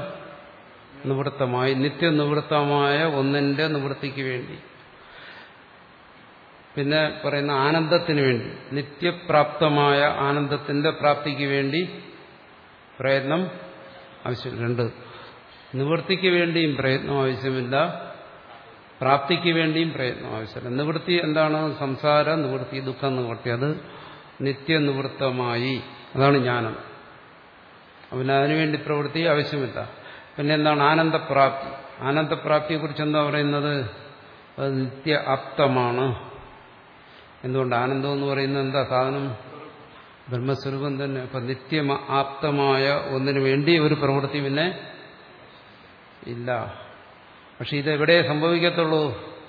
നിവൃത്തമായി നിത്യനിവൃത്തമായ ഒന്നിന്റെ നിവൃത്തിക്ക് വേണ്ടി പിന്നെ പറയുന്ന ആനന്ദത്തിന് വേണ്ടി, നിത്യപ്രാപ്തമായ ആനന്ദത്തിന്റെ പ്രാപ്തിക്ക് വേണ്ടി പ്രയത്നം ആവശ്യമില്ല. രണ്ട്, നിവൃത്തിക്ക് വേണ്ടിയും പ്രയത്നം ആവശ്യമില്ല, പ്രാപ്തിക്ക് വേണ്ടിയും പ്രയത്നം ആവശ്യമില്ല. നിവൃത്തി എന്താണ്? സംസാര നിവൃത്തി, ദുഃഖ നിവൃത്തി. അത് നിത്യനിവൃത്തമായി, അതാണ് ജ്ഞാനം. പിന്നെ അതിനുവേണ്ടി പ്രവൃത്തി ആവശ്യമില്ല. പിന്നെ എന്താണ്? ആനന്ദപ്രാപ്തി. ആനന്ദപ്രാപ്തിയെക്കുറിച്ച് എന്താ പറയുന്നത്? അത് നിത്യ ആപ്തമാണ്. എന്തുകൊണ്ട്? ആനന്ദം എന്ന് പറയുന്നത് എന്താ സാധനം? ബ്രഹ്മസ്വരൂപം തന്നെ. അപ്പൊ നിത്യ ആപ്തമായ ഒന്നിനു വേണ്ടി ഒരു പ്രവൃത്തി പിന്നെ ഇല്ല. പക്ഷെ ഇതെവിടെ സംഭവിക്കത്തുള്ളൂ?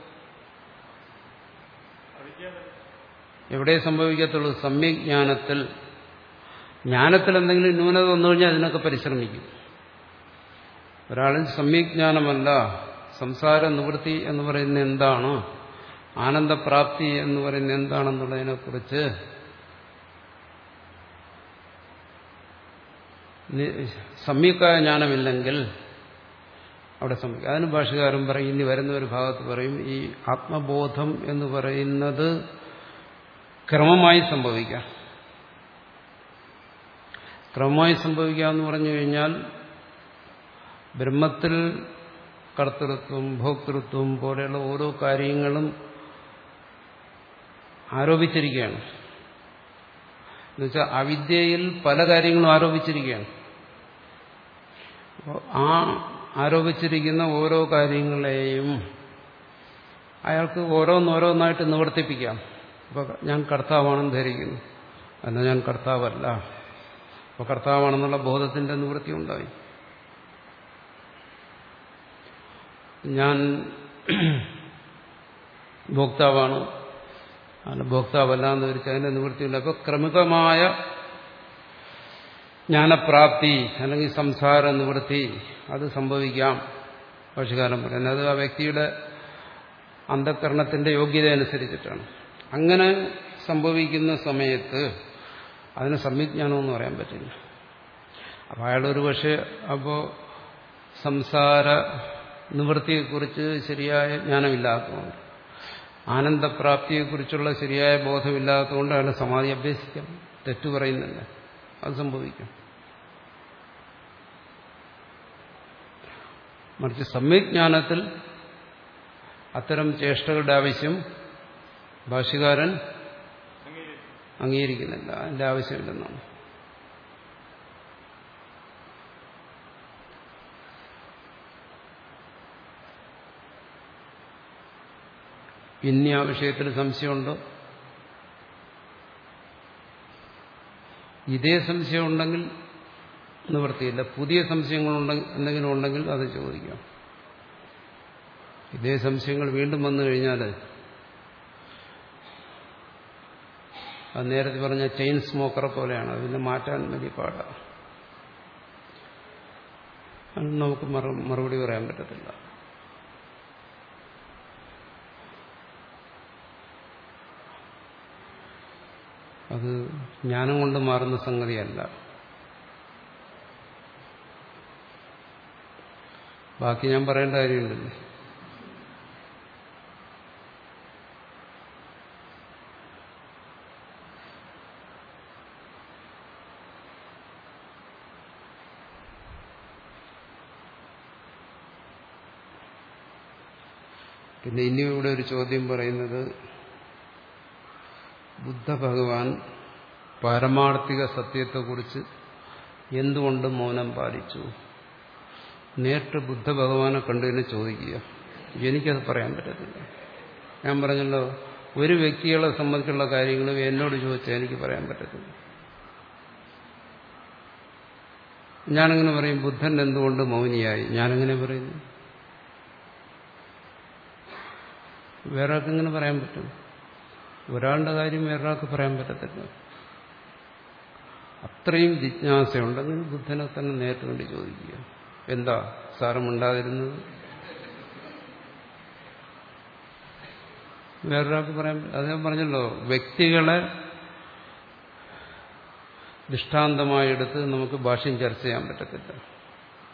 എവിടെ സംഭവിക്കത്തുള്ളൂ? സമ്യജ്ഞാനത്തിൽ. ജ്ഞാനത്തിൽ എന്തെങ്കിലും ന്യൂനത വന്നു കഴിഞ്ഞാൽ അതിനൊക്കെ പരിശ്രമിക്കും. ഒരാളിൽ സമ്യജ്ഞാനമല്ല, സംസാര നിവൃത്തി എന്ന് പറയുന്നത് എന്താണ്, ആനന്ദപ്രാപ്തി എന്ന് പറയുന്നത് എന്താണെന്നുള്ളതിനെക്കുറിച്ച് സമ്യക്കായ ജ്ഞാനമില്ലെങ്കിൽ അവിടെ സംഭവിക്കും. അതിന് ഭാഷകാരൻ പറയും, ഇനി വരുന്ന ഒരു ഭാഗത്ത് പറയും, ഈ ആത്മബോധം എന്ന് പറയുന്നത് ക്രമമായി സംഭവിക്കാം. ക്രമമായി സംഭവിക്കാമെന്ന് പറഞ്ഞു കഴിഞ്ഞാൽ ബ്രഹ്മത്തിൽ കർത്തൃത്വം ഭോക്തൃത്വം പോലെയുള്ള ഓരോ കാര്യങ്ങളും ആരോപിച്ചിരിക്കുകയാണ്. എന്നുവെച്ചാൽ അവിദ്യയിൽ പല കാര്യങ്ങളും ആരോപിച്ചിരിക്കുകയാണ്. അപ്പോൾ ആ ആരോപിച്ചിരിക്കുന്ന ഓരോ കാര്യങ്ങളെയും അയാൾക്ക് ഓരോന്നോരോന്നായിട്ട് നിവർത്തിപ്പിക്കാം. അപ്പോൾ ഞാൻ കർത്താവാണെന്ന് ധരിക്കുന്നു, എന്നാൽ ഞാൻ കർത്താവല്ല. അപ്പോൾ കർത്താവാണെന്നുള്ള ബോധത്തിന്റെ നിവൃത്തി ഉണ്ടായി. ഞാൻ ഭോക്താവാണ്, അല്ല ഭോക്താവല്ല എന്ന് ധരിച്ച് അതിന്റെ നിവൃത്തിയുണ്ട്. അപ്പോൾ ക്രമികമായ ജ്ഞാനപ്രാപ്തി അല്ലെങ്കിൽ സംസാര നിവൃത്തി അത് സംഭവിക്കാം. ഭാഷകാരൻ പറയുന്നത് അത് ആ വ്യക്തിയുടെ അന്ധകരണത്തിന്റെ യോഗ്യത അനുസരിച്ചിട്ടാണ്. അങ്ങനെ സംഭവിക്കുന്ന സമയത്ത് അതിന് സമ്യജ്ഞാനമെന്ന് പറയാൻ പറ്റില്ല. അപ്പോൾ അയാളൊരു പക്ഷേ അപ്പോൾ സംസാര നിവൃത്തിയെക്കുറിച്ച് ശരിയായ ജ്ഞാനമില്ലാത്തതുകൊണ്ട്, ആനന്ദപ്രാപ്തിയെക്കുറിച്ചുള്ള ശരിയായ ബോധമില്ലാത്തതുകൊണ്ട് അയാൾ സമാധി അഭ്യസിക്കാം. തെറ്റു പറയുന്നില്ല, അത് സംഭവിക്കും. മറിച്ച് സമ്യജ്ഞാനത്തിൽ അത്തരം ചേഷ്ടകളുടെ ആവശ്യം ഭാഷ്യകാരൻ അംഗീകരിക്കുന്നില്ല, അതിന്റെ ആവശ്യമില്ലെന്നാണ്. ഇനി ആ വിഷയത്തിൽ സംശയമുണ്ടോ? ഇതേ സംശയം ഉണ്ടെങ്കിൽ നിവൃത്തിയില്ല. പുതിയ സംശയങ്ങളുണ്ടെങ്കിൽ എന്തെങ്കിലും ഉണ്ടെങ്കിൽ അത് ചോദിക്കാം. ഇതേ സംശയങ്ങൾ വീണ്ടും വന്നു കഴിഞ്ഞാൽ അത് നേരത്തെ പറഞ്ഞ ചെയിൻ സ്മോക്കറെ പോലെയാണ്, അതിനെ മാറ്റാൻ വലിയ പാടാണ്. അത് നമുക്ക് മറുപടി പറയാൻ പറ്റത്തില്ല. അത് ജ്ഞാനം കൊണ്ട് മാറുന്ന സംഗതിയല്ല. ബാക്കി ഞാൻ പറയേണ്ട കാര്യമുണ്ടല്ലേ. പിന്നെ ഇനി ഇവിടെ ഒരു ചോദ്യം പറയുന്നത്, ബുദ്ധ ഭഗവാൻ പാരമാർത്ഥിക സത്യത്തെക്കുറിച്ച് എന്തുകൊണ്ട് മൗനം പാലിച്ചു? നേരിട്ട് ബുദ്ധ ഭഗവാനെ കണ്ടതിനെ ചോദിക്കുക. എനിക്കത് പറയാൻ പറ്റത്തില്ല. ഞാൻ പറഞ്ഞല്ലോ, ഒരു വ്യക്തികളെ സംബന്ധിച്ചുള്ള കാര്യങ്ങളും എന്നോട് ചോദിച്ചാൽ എനിക്ക് പറയാൻ പറ്റത്തില്ല. ഞാനെങ്ങനെ പറയും ബുദ്ധൻ എന്തുകൊണ്ട് മൗനിയായി? ഞാനെങ്ങനെ പറയുന്നു? വേറെ ആർക്കെങ്ങനെ പറയാൻ പറ്റും? ഒരാളുടെ കാര്യം വേറൊരാൾക്ക് പറയാൻ പറ്റത്തില്ല. അത്രയും ജിജ്ഞാസയുണ്ടെങ്കിൽ ബുദ്ധനെ തന്നെ നേരിട്ട് വേണ്ടി ചോദിക്കുക, എന്താ സാരമുണ്ടാതിരുന്നത്? വേറൊരാൾക്ക് പറയാൻ അദ്ദേഹം പറഞ്ഞല്ലോ, വ്യക്തികളെ ദൃഷ്ടാന്തമായെടുത്ത് നമുക്ക് ഭാഷ്യം ചർച്ച ചെയ്യാൻ പറ്റത്തില്ല.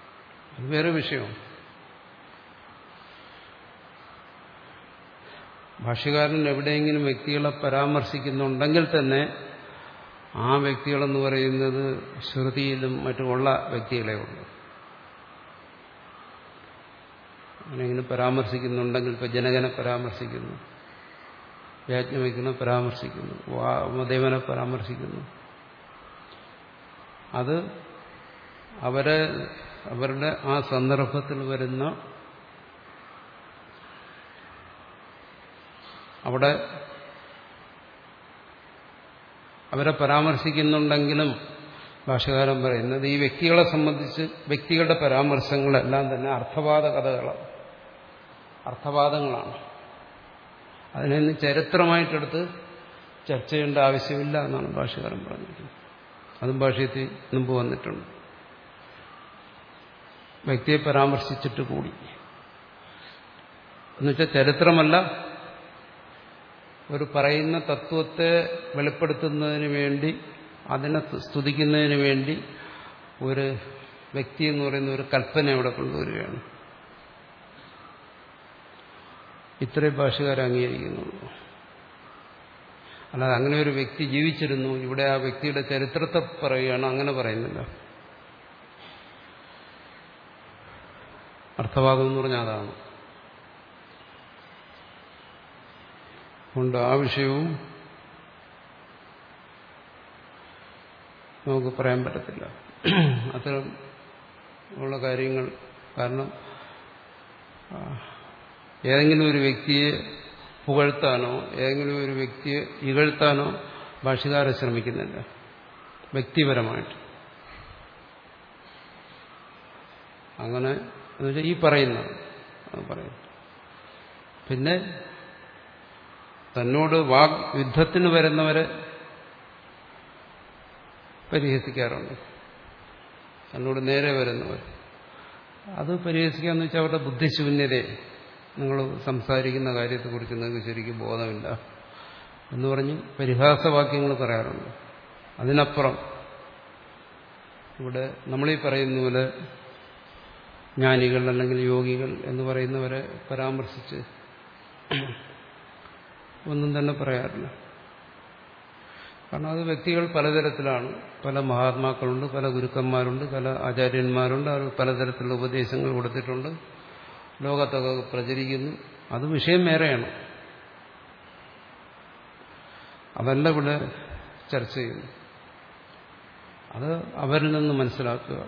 അത് വേറെ വിഷയം. ഭാഷ്യകാരൻ എവിടെയെങ്കിലും വ്യക്തികളെ പരാമർശിക്കുന്നുണ്ടെങ്കിൽ തന്നെ ആ വ്യക്തികളെന്ന് പറയുന്നത് ശ്രുതിയിലും മറ്റുമുള്ള വ്യക്തികളെ ഉള്ളൂ. അങ്ങനെയെങ്കിലും പരാമർശിക്കുന്നുണ്ടെങ്കിൽ ഇപ്പൊ ജനകനെ പരാമർശിക്കുന്നു, യാജ്ഞവൽക്യനെ പരാമർശിക്കുന്നു, വാമദേവനെ പരാമർശിക്കുന്നു, അത് അവരെ അവരുടെ ആ സന്ദർഭത്തിൽ വരുന്ന അവിടെ അവരെ പരാമർശിക്കുന്നുണ്ടെങ്കിലും ഭാഷ്യകാരൻ പറയുന്നത് ഈ വ്യക്തികളെ സംബന്ധിച്ച് വ്യക്തികളുടെ പരാമർശങ്ങളെല്ലാം തന്നെ അർത്ഥവാദ കഥകളാണ്, അർത്ഥവാദങ്ങളാണ്. അതിനൊന്ന് ചരിത്രമായിട്ടെടുത്ത് ചർച്ച ചെയ്യേണ്ട ആവശ്യമില്ല എന്നാണ് ഭാഷ്യകാരൻ പറഞ്ഞിരിക്കുന്നത്. അതും ഭാഷ്യത്തിൽ മുമ്പ് വന്നിട്ടുണ്ട്. വ്യക്തിയെ പരാമർശിച്ചിട്ട് കൂടി എന്നുവെച്ചാൽ ചരിത്രമല്ല, ഒരു പറയുന്ന തത്വത്തെ വെളിപ്പെടുത്തുന്നതിന് വേണ്ടി, അതിനെ സ്തുതിക്കുന്നതിന് വേണ്ടി ഒരു വ്യക്തി എന്ന് പറയുന്ന ഒരു കൽപ്പന അവിടെ കൊണ്ടുവരികയാണ്. ഇത്രയും ഭാഷകാരെ അംഗീകരിക്കുന്നുള്ളൂ. അല്ലാതെ അങ്ങനെ ഒരു വ്യക്തി ജീവിച്ചിരുന്നു, ഇവിടെ ആ വ്യക്തിയുടെ ചരിത്രത്തെ പറയുകയാണ്, അങ്ങനെ പറയുന്നില്ല. അർത്ഥവാദം എന്ന് പറഞ്ഞാൽ അതാണ്. അതുകൊണ്ട് ആ വിഷയവും നമുക്ക് പറയാൻ പറ്റത്തില്ല. അത്തരം ഉള്ള കാര്യങ്ങൾ. കാരണം ഏതെങ്കിലും ഒരു വ്യക്തിയെ പുകഴ്ത്താനോ ഏതെങ്കിലും ഒരു വ്യക്തിയെ ഇകഴ്ത്താനോ ഭാഷ്യകാരൻ ശ്രമിക്കുന്നില്ല, വ്യക്തിപരമായിട്ട്. അങ്ങനെ എന്നുവെച്ചാൽ ഈ പറയുന്ന പറയുന്നു. പിന്നെ തന്നോട് വാഗ് യുദ്ധത്തിന് വരുന്നവരെ പരിഹസിക്കാറുണ്ട്. തന്നോട് നേരെ വരുന്നവർ അത് പരിഹസിക്കാന്ന് വെച്ചാൽ അവരുടെ ബുദ്ധിശൂന്യതയെ, നിങ്ങൾ സംസാരിക്കുന്ന കാര്യത്തെക്കുറിച്ച് നിങ്ങൾക്ക് ശരിക്കും ബോധമില്ല എന്ന് പറഞ്ഞ് പരിഹാസവാക്യങ്ങൾ പറയാറുണ്ട്. അതിനപ്പുറം ഇവിടെ നമ്മളീ പറയുന്ന പോലെ ജ്ഞാനികൾ അല്ലെങ്കിൽ യോഗികൾ എന്ന് പറയുന്നവരെ പരാമർശിച്ച് ഒന്നും തന്നെ പറയാറില്ല. കാരണം അത് വ്യക്തികൾ പലതരത്തിലാണ്. പല മഹാത്മാക്കളുണ്ട്, പല ഗുരുക്കന്മാരുണ്ട്, പല ആചാര്യന്മാരുണ്ട്. അവർ പലതരത്തിലുള്ള ഉപദേശങ്ങൾ കൊടുത്തിട്ടുണ്ട്, ലോകത്തൊക്കെ പ്രചരിക്കുന്നു. അത് വിഷയം വേറെയാണ്, അതല്ല ഇവിടെ ചർച്ച ചെയ്യുന്നു. അത് അവരിൽ നിന്ന് മനസ്സിലാക്കുക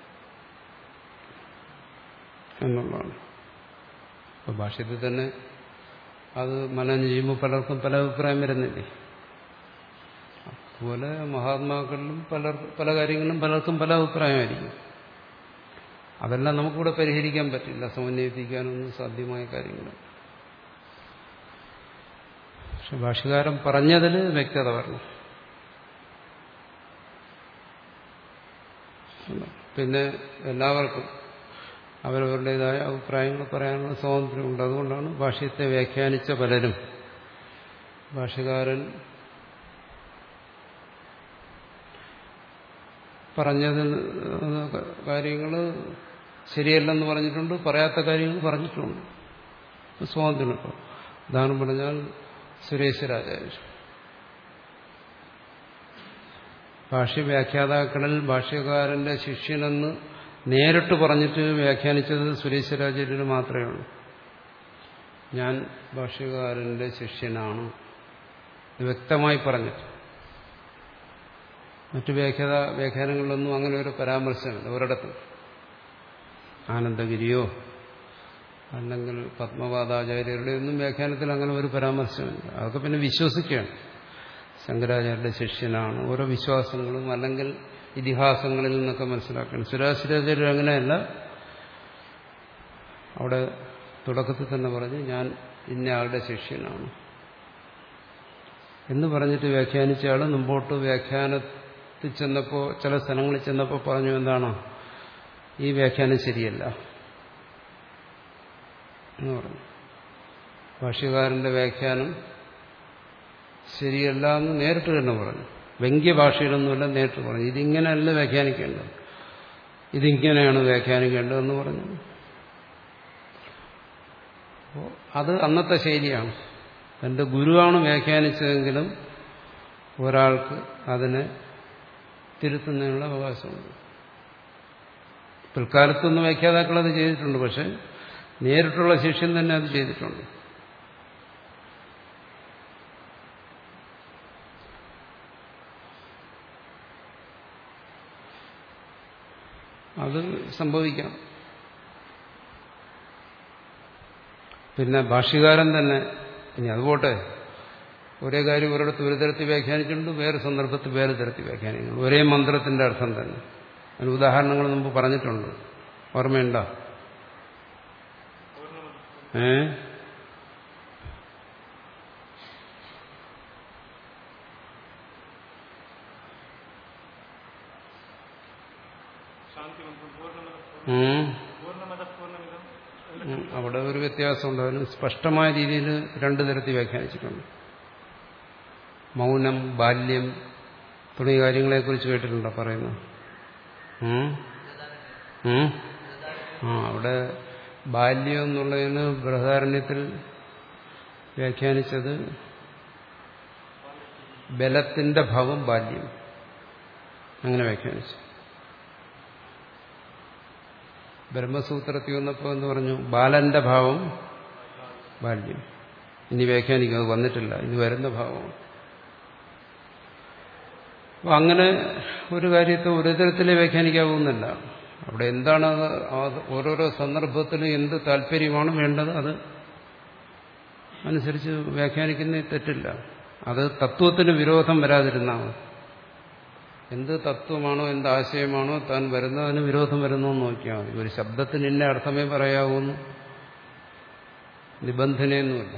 എന്നുള്ളതാണ്. ഇപ്പൊ ഭാഷ്യത്തിൽ തന്നെ അത് മനനം ചെയ്യുമ്പോൾ പലർക്കും പല അഭിപ്രായം വരുന്നില്ലേ? അതുപോലെ മഹാത്മാക്കളിലും പലർ പല കാര്യങ്ങളിലും പലർക്കും പല അഭിപ്രായമായിരിക്കും. അതെല്ലാം നമുക്കിവിടെ പരിഹരിക്കാൻ പറ്റില്ല, സമന്വയിപ്പിക്കാനൊന്നും സാധ്യമായ കാര്യങ്ങൾ. പക്ഷെ ഭാഷ്യകാരൻ പറഞ്ഞതിൽ വ്യക്തത വരണം. പിന്നെ എല്ലാവർക്കും അവരവരുടേതായ അഭിപ്രായങ്ങൾ പറയാനുള്ള സ്വാതന്ത്ര്യമുണ്ട്. അതുകൊണ്ടാണ് ഭാഷ്യത്തെ വ്യാഖ്യാനിച്ച പലരും ഭാഷ്യകാരൻ പറഞ്ഞതിൽ കാര്യങ്ങൾ ശരിയല്ലെന്ന് പറഞ്ഞിട്ടുണ്ട്, പറയാത്ത കാര്യങ്ങൾ പറഞ്ഞിട്ടുണ്ട്. സ്വാതന്ത്ര്യം. ഇപ്പോൾ ഉദാഹരണം പറഞ്ഞാൽ സുരേശ്വരാചാര്യർ ഭാഷ്യവ്യാഖ്യാതാക്കളിൽ ഭാഷ്യകാരന്റെ ശിഷ്യനെന്ന് നേരിട്ട് പറഞ്ഞിട്ട് വ്യാഖ്യാനിച്ചത് സുരേശ്വരാചാര്യർ മാത്രമേ ഉള്ളൂ. ഞാൻ ഭാഷ്യകാരന്റെ ശിഷ്യനാണ് വ്യക്തമായി പറഞ്ഞിട്ട്. മറ്റു വ്യാഖ്യാത വ്യാഖ്യാനങ്ങളിലൊന്നും അങ്ങനെ ഒരു പരാമർശമില്ല ഒരിടത്തും. ആനന്ദഗിരിയോ അല്ലെങ്കിൽ പത്മപാദാചാര്യരുടെ ഒന്നും വ്യാഖ്യാനത്തിൽ അങ്ങനെ ഒരു പരാമർശമില്ല. അതൊക്കെ പിന്നെ വിശ്വസിക്കുകയാണ്. ശങ്കരാചാര്യരുടെ ശിഷ്യനാണ്, ഓരോ വിശ്വാസങ്ങളും അല്ലെങ്കിൽ ഇതിഹാസങ്ങളിൽ നിന്നൊക്കെ മനസ്സിലാക്കണം. സുരാശ്വരാചാര്യർ അങ്ങനെയല്ല. അവിടെ തുടക്കത്തിൽ തന്നെ പറഞ്ഞ് ഞാൻ ഇന്നയാളുടെ ശിഷ്യനാണ് എന്ന് പറഞ്ഞിട്ട് വ്യാഖ്യാനിച്ച ആൾ മുമ്പോട്ട് വ്യാഖ്യാനത്തിൽ ചെന്നപ്പോൾ ചില സ്ഥലങ്ങളിൽ ചെന്നപ്പോൾ പറഞ്ഞു എന്താണ് ഈ വ്യാഖ്യാനം ശരിയല്ല എന്ന് പറഞ്ഞു. ഭാഷ്യകാരന്റെ വ്യാഖ്യാനം ശരിയല്ല എന്ന് നേരിട്ട് തന്നെ പറഞ്ഞു. വ്യംഗ്യഭാഷയിലൊന്നുമല്ല, നേരിട്ട് പറഞ്ഞു ഇതിങ്ങനെയല്ല വ്യാഖ്യാനിക്കേണ്ടത്, ഇതിങ്ങനെയാണ് വ്യാഖ്യാനിക്കേണ്ടതെന്ന് പറഞ്ഞു. അപ്പോൾ അത് അന്നത്തെ ശൈലിയാണ്. തന്റെ ഗുരുവാണ് വ്യാഖ്യാനിച്ചതെങ്കിലും ഒരാൾക്ക് അതിനെ തിരുത്തുന്നതിനുള്ള അവകാശമുണ്ട്. പിൽക്കാലത്തൊന്നും വ്യാഖ്യാതാക്കൾ അത് ചെയ്തിട്ടുണ്ട്, പക്ഷെ നേരിട്ടുള്ള ശിഷ്യൻ തന്നെ അത് ചെയ്തിട്ടുണ്ട്. അത് സംഭവിക്കാം. പിന്നെ ഭാഷ്യകാരൻ തന്നെ ഇനി അതുപോട്ടെ, ഒരേ കാര്യം ഒരിടത്ത് ഒരു തരത്തിൽ വ്യാഖ്യാനിച്ചിട്ടുണ്ട്, വേറെ സന്ദർഭത്തിൽ വേറെ തരത്തിൽ വ്യാഖ്യാനിക്കുന്നു. ഒരേ മന്ത്രത്തിന്റെ അർത്ഥം തന്നെ. അതിന് ഉദാഹരണങ്ങൾ മുമ്പ് പറഞ്ഞിട്ടുണ്ട്, ഓർമ്മയുണ്ടോ? ഏ അവിടെ ഒരു വ്യത്യാസമുണ്ട്. അതിന് സ്പഷ്ടമായ രീതിയിൽ രണ്ടു തരത്തിൽ വ്യാഖ്യാനിച്ചിട്ടുണ്ട്. മൗനം, ബാല്യം തുടങ്ങിയ കാര്യങ്ങളെക്കുറിച്ച് കേട്ടിട്ടുണ്ടോ പറയുന്നത്? ആ അവിടെ ബാല്യം എന്നുള്ളതിന് ബൃഹദാരണ്യത്തിൽ വ്യാഖ്യാനിച്ചത് ബലത്തിന്റെ ഭാവം ബാല്യം, അങ്ങനെ വ്യാഖ്യാനിച്ചു. ബ്രഹ്മസൂത്രത്തിൽ വന്നപ്പോൾ എന്ന് പറഞ്ഞു ബാലന്റെ ഭാവം ബാല്യം. ഇനി വ്യാഖ്യാനിക്കും, അത് വന്നിട്ടില്ല, ഇനി വരുന്ന ഭാവമാണ്. അപ്പം അങ്ങനെ ഒരു കാര്യത്തെ ഒരു തരത്തിലേ വ്യാഖ്യാനിക്കാവുന്നില്ല. അവിടെ എന്താണ് അത് ഓരോരോ സന്ദർഭത്തിലും എന്ത് താല്പര്യമാണ് വേണ്ടത് അത് അനുസരിച്ച് വ്യാഖ്യാനിക്കുന്നതിൽ തെറ്റില്ല. അത് തത്വത്തിന് വിരോധം വരാതിരുന്നാൽ എന്ത് തത്വമാണോ എന്ത് ആശയമാണോ താൻ വരുന്നതിന് വിരോധം വരുന്നതെന്ന് നോക്കിയാൽ മതി. ഒരു ശബ്ദത്തിന് ഇന്ന അർത്ഥമേ പറയാവൂന്ന് നിബന്ധനയൊന്നുമില്ല.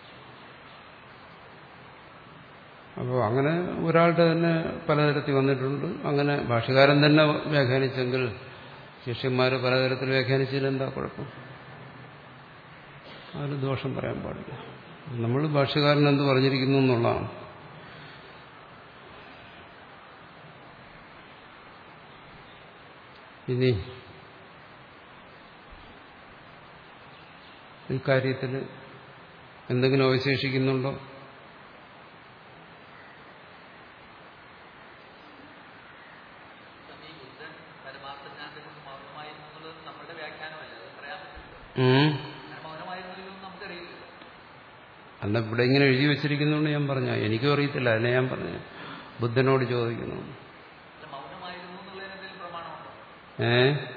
അപ്പോൾ അങ്ങനെ ഒരാളുടെ തന്നെ പലതരത്തിൽ വന്നിട്ടുണ്ട്. അങ്ങനെ ഭാഷ്യകാരൻ തന്നെ വ്യാഖ്യാനിച്ചെങ്കിൽ ശിഷ്യന്മാർ പലതരത്തിൽ വ്യാഖ്യാനിച്ചതിൽ എന്താ കുഴപ്പം? അതിന് ദോഷം പറയാൻ പാടില്ല. നമ്മൾ ഭാഷ്യകാരൻ എന്ത് പറഞ്ഞിരിക്കുന്നു എന്നുള്ളതാണ്. ഇനി ഈ കാര്യത്തിൽ എന്തെങ്കിലും അവശേഷിക്കുന്നുണ്ടോ? അല്ല, ഇവിടെ ഇങ്ങനെ എഴുതി വെച്ചിരിക്കുന്നതുകൊണ്ട് ഞാൻ പറഞ്ഞ, എനിക്കും അറിയത്തില്ല, അതിനെ ഞാൻ പറഞ്ഞു ബുദ്ധനോട് ചോദിക്കുന്നു. ഏ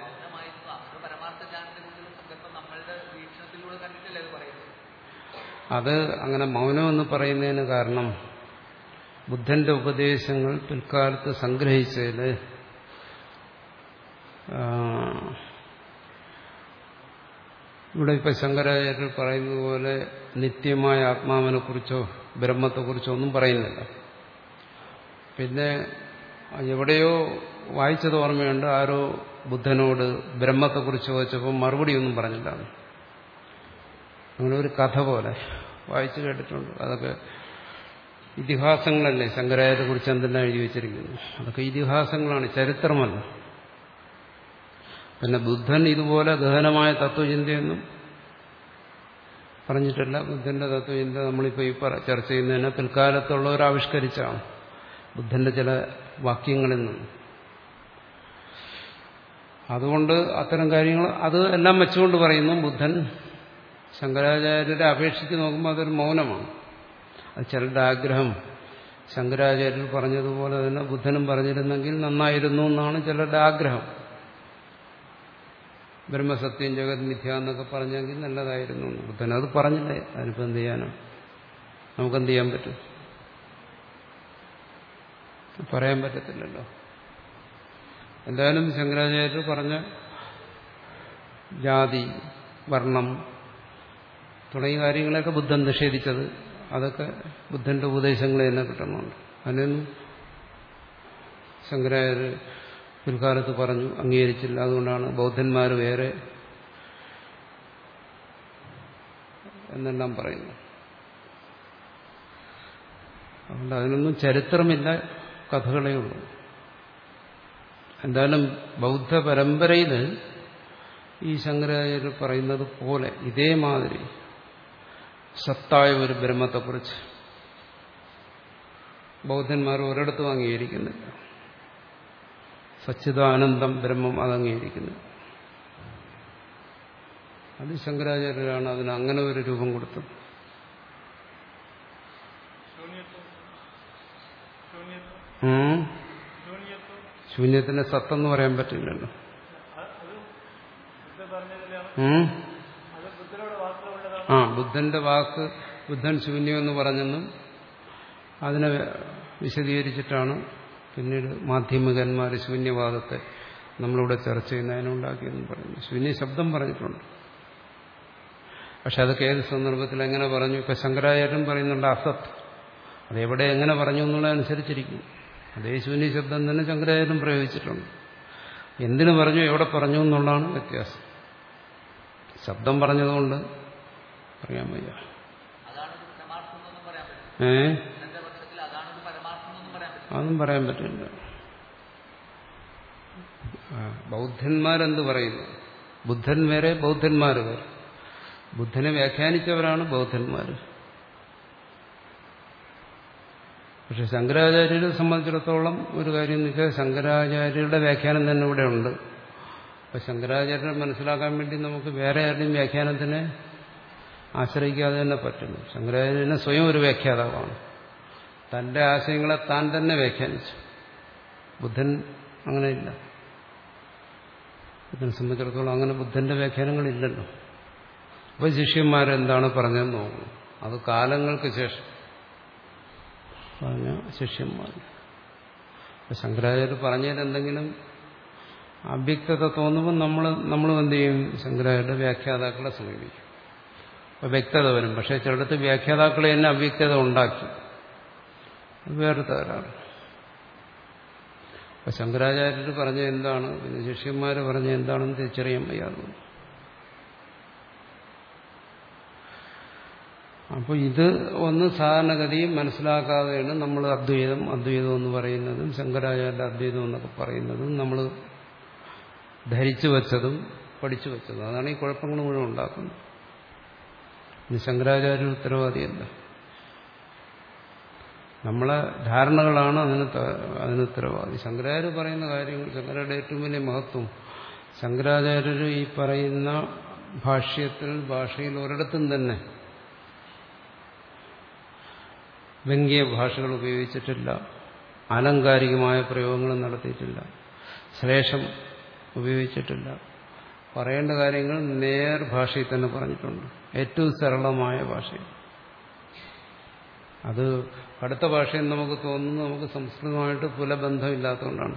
അത് അങ്ങനെ മൗനം എന്ന് പറയുന്നതിന് കാരണം ബുദ്ധന്റെ ഉപദേശങ്ങൾ പിൽക്കാലത്ത് സംഗ്രഹിച്ചതിൽ ഇവിടെ ഇപ്പൊ ശങ്കരാചാര്യർ പറയുന്നത് പോലെ നിത്യമായ ആത്മാവിനെ കുറിച്ചോ ബ്രഹ്മത്തെക്കുറിച്ചോ ഒന്നും പറയുന്നില്ല. പിന്നെ എവിടെയോ വായിച്ചത് ഓർമ്മയുണ്ട്, ആരോ ബുദ്ധനോട് ബ്രഹ്മത്തെക്കുറിച്ച് ചോദിച്ചപ്പോൾ മറുപടിയൊന്നും പറഞ്ഞില്ല. അങ്ങനെ ഒരു കഥ പോലെ വായിച്ചു കേട്ടിട്ടുണ്ട്. അതൊക്കെ ഇതിഹാസങ്ങളല്ലേ. ശങ്കരാചാര്യരെ കുറിച്ച് എന്തെല്ലാം എഴുതി വെച്ചിരിക്കുന്നു, അതൊക്കെ ഇതിഹാസങ്ങളാണ്, ചരിത്രമല്ല. പിന്നെ ബുദ്ധൻ ഇതുപോലെ ഗഹനമായ തത്വചിന്തയൊന്നും പറഞ്ഞിട്ടില്ല. ബുദ്ധന്റെ തത്വചിന്ത നമ്മളിപ്പോൾ ഈ ചർച്ച ചെയ്യുന്നതിനെ പിൽക്കാലത്തുള്ളവർ ആവിഷ്കരിച്ചാണ് ബുദ്ധന്റെ ചില വാക്യങ്ങളിൽ നിന്ന്. അതുകൊണ്ട് അത്തരം കാര്യങ്ങൾ അത് എല്ലാം വെച്ചുകൊണ്ട് പറയുന്നു ബുദ്ധൻ ശങ്കരാചാര്യരെ അപേക്ഷിച്ച് നോക്കുമ്പോൾ അതൊരു മൗനമാണ്. അത് ചിലരുടെ ആഗ്രഹം ശങ്കരാചാര്യർ പറഞ്ഞതുപോലെ തന്നെ ബുദ്ധനും പറഞ്ഞിരുന്നെങ്കിൽ നന്നായിരുന്നു എന്നാണ് ചിലരുടെ ആഗ്രഹം. ബ്രഹ്മസത്യം ജഗത് മിഥ്യ എന്നൊക്കെ പറഞ്ഞെങ്കിൽ നല്ലതായിരുന്നു. ബുദ്ധൻ അത് പറഞ്ഞില്ലേ, അതിനിപ്പോൾ എന്ത് ചെയ്യാനോ, നമുക്കെന്ത് ചെയ്യാൻ പറ്റും? പറയാൻ പറ്റത്തില്ലല്ലോ. എന്തായാലും ശങ്കരാചാര്യർ പറഞ്ഞ ജാതി, വർണ്ണം തുടങ്ങിയ കാര്യങ്ങളെയൊക്കെ ബുദ്ധൻ നിഷേധിച്ചത്, അതൊക്കെ ബുദ്ധന്റെ ഉപദേശങ്ങളെ തന്നെ കിട്ടുന്നുണ്ട്. അതിനൊന്നും ശങ്കരാചാര്യർ പിൽക്കാലത്ത് പറഞ്ഞു, അംഗീകരിച്ചില്ല. അതുകൊണ്ടാണ് ബൗദ്ധന്മാർ വേറെ എന്നെല്ലാം പറയുന്നു. അതുകൊണ്ട് അതിനൊന്നും ചരിത്രമില്ല, കഥകളേ ഉള്ളൂ. എന്തായാലും ബൗദ്ധ പരമ്പരയിൽ ഈ ശങ്കരാചാര്യർ പറയുന്നത് പോലെ ഇതേമാതിരി സത്തായ ഒരു ബ്രഹ്മത്തെക്കുറിച്ച് ബൗദ്ധന്മാർ ഒരിടത്തും അംഗീകരിക്കുന്നില്ല. സച്ചിദാനന്ദം ബ്രഹ്മം അത് അംഗീകരിക്കുന്നു. അത് ശങ്കരാചാര്യരാണ് അതിന് അങ്ങനെ ഒരു രൂപം കൊടുത്തത്. ശൂന്യത്തിന് സത്തെന്ന് പറയാൻ പറ്റില്ലല്ലോ. ആ ബുദ്ധന്റെ വാക്ക് ബുദ്ധൻ ശൂന്യം എന്ന് പറഞ്ഞെന്നും അതിനെ വിശദീകരിച്ചിട്ടാണ് പിന്നീട് മാധ്യമികന്മാർ ശൂന്യവാദത്തെ നമ്മളിവിടെ ചർച്ച ചെയ്യുന്നതിനുണ്ടാക്കിയെന്ന് പറയുന്നു. ശൂന്യ ശബ്ദം പറഞ്ഞിട്ടുണ്ട്. പക്ഷെ അതൊക്കെ ഏത് സന്ദർഭത്തിൽ എങ്ങനെ പറഞ്ഞു? ഇപ്പൊ ശങ്കരാചാര്യൻ പറയുന്നുണ്ട് അസത്ത്. അതെവിടെ എങ്ങനെ പറഞ്ഞു എന്നുള്ളതനുസരിച്ചിരിക്കും. അതേ ശൂന്യ ശബ്ദം തന്നെ ശങ്കരാചാര്യൻ പ്രയോഗിച്ചിട്ടുണ്ട്. എന്തിനു പറഞ്ഞു, എവിടെ പറഞ്ഞു എന്നുള്ളതാണ് വ്യത്യാസം. ശബ്ദം പറഞ്ഞതുകൊണ്ട് പറയാൻ വയ്യ. ഏ അതൊന്നും പറയാൻ പറ്റില്ല. ബൗദ്ധന്മാരെന്ത് പറയുന്നു? ബുദ്ധൻ വേറെ, ബൗദ്ധന്മാർ വേറെ. ബുദ്ധനെ വ്യാഖ്യാനിച്ചവരാണ് ബൗദ്ധന്മാർ. പക്ഷെ ശങ്കരാചാര്യരെ സംബന്ധിച്ചിടത്തോളം ഒരു കാര്യം എന്ന് വെച്ചാൽ ശങ്കരാചാര്യരുടെ വ്യാഖ്യാനം തന്നെ ഇവിടെ ഉണ്ട്. അപ്പൊ ശങ്കരാചാര്യരെ മനസ്സിലാക്കാൻ വേണ്ടി നമുക്ക് വേറെ ആരുടെയും വ്യാഖ്യാനത്തിനെ ആശ്രയിക്കാതെ തന്നെ പറ്റുന്നു. ശങ്കരാചാര്യനെ സ്വയം ഒരു വ്യാഖ്യാതാവാണ്. തന്റെ ആശയങ്ങളെ താൻ തന്നെ വ്യാഖ്യാനിച്ചു. ബുദ്ധൻ അങ്ങനെയില്ല. ബുദ്ധനെ സംബന്ധിച്ചിടത്തോളം അങ്ങനെ ബുദ്ധന്റെ വ്യാഖ്യാനങ്ങളില്ലല്ലോ. അപ്പൊ ശിഷ്യന്മാരെന്താണ് പറഞ്ഞതെന്ന് നോക്കുന്നു. അത് കാലങ്ങൾക്ക് ശേഷം പറഞ്ഞ ശിഷ്യന്മാർ. അപ്പൊ ശങ്കരാചാര്യർ പറഞ്ഞതിൽ എന്തെങ്കിലും അവ്യക്തത തോന്നുമ്പോൾ നമ്മൾ നമ്മളും എന്ത് ചെയ്യും? ശങ്കരാചാര്യരുടെ വ്യാഖ്യാതാക്കളെ സമീപിക്കും. അപ്പൊ വ്യക്തത വരും. പക്ഷെ ചിലടത്ത് വ്യാഖ്യാതാക്കളെ തന്നെ അവ്യക്തത ഉണ്ടാക്കി. അത് വേറെ തകരാറ്. അപ്പൊ ശങ്കരാചാര്യർ പറഞ്ഞ എന്താണ്, പിന്നെ ശിഷ്യന്മാർ പറഞ്ഞ എന്താണെന്ന് തിരിച്ചറിയാൻ വയ്യാതെ. അപ്പോൾ ഇത് ഒന്ന് സാധാരണഗതിയും മനസ്സിലാക്കാതെയാണ് നമ്മൾ അദ്വൈതം അദ്വൈതം എന്ന് പറയുന്നതും ശങ്കരാചാര്യരുടെ അദ്വൈതം എന്നൊക്കെ പറയുന്നതും നമ്മൾ ധരിച്ചു വച്ചതും പഠിച്ചു വച്ചതും. അതാണ് ഈ കുഴപ്പങ്ങൾ മുഴുവൻ ഉണ്ടാക്കുന്നത്. ഇത് ശങ്കരാചാര്യ ഉത്തരവാദിയല്ല. നമ്മളെ ധാരണകളാണ് അതിന് അതിന് ഉത്തരവാദി. ശങ്കരാചാര്യ പറയുന്ന കാര്യങ്ങൾ, ശങ്കരയുടെ ഏറ്റവും വലിയ മഹത്വം, ശങ്കരാചാര്യർ ഈ പറയുന്ന ഭാഷ്യത്തിൽ ഭാഷയിൽ ഒരിടത്തും തന്നെ വ്യംഗ്യ ഭാഷകൾ ഉപയോഗിച്ചിട്ടില്ല, ആലങ്കാരികമായ പ്രയോഗങ്ങൾ നടത്തിയിട്ടില്ല, ശ്ലേഷം ഉപയോഗിച്ചിട്ടില്ല. പറയേണ്ട കാര്യങ്ങൾ നേർ ഭാഷയിൽ തന്നെ പറഞ്ഞിട്ടുണ്ട്, ഏറ്റവും സരളമായ ഭാഷയിൽ. അത് അടുത്ത ഭാഷയിൽ നമുക്ക് തോന്നുന്നു നമുക്ക് സംസ്കൃതമായിട്ട് പുലബന്ധമില്ലാത്തതുകൊണ്ടാണ്.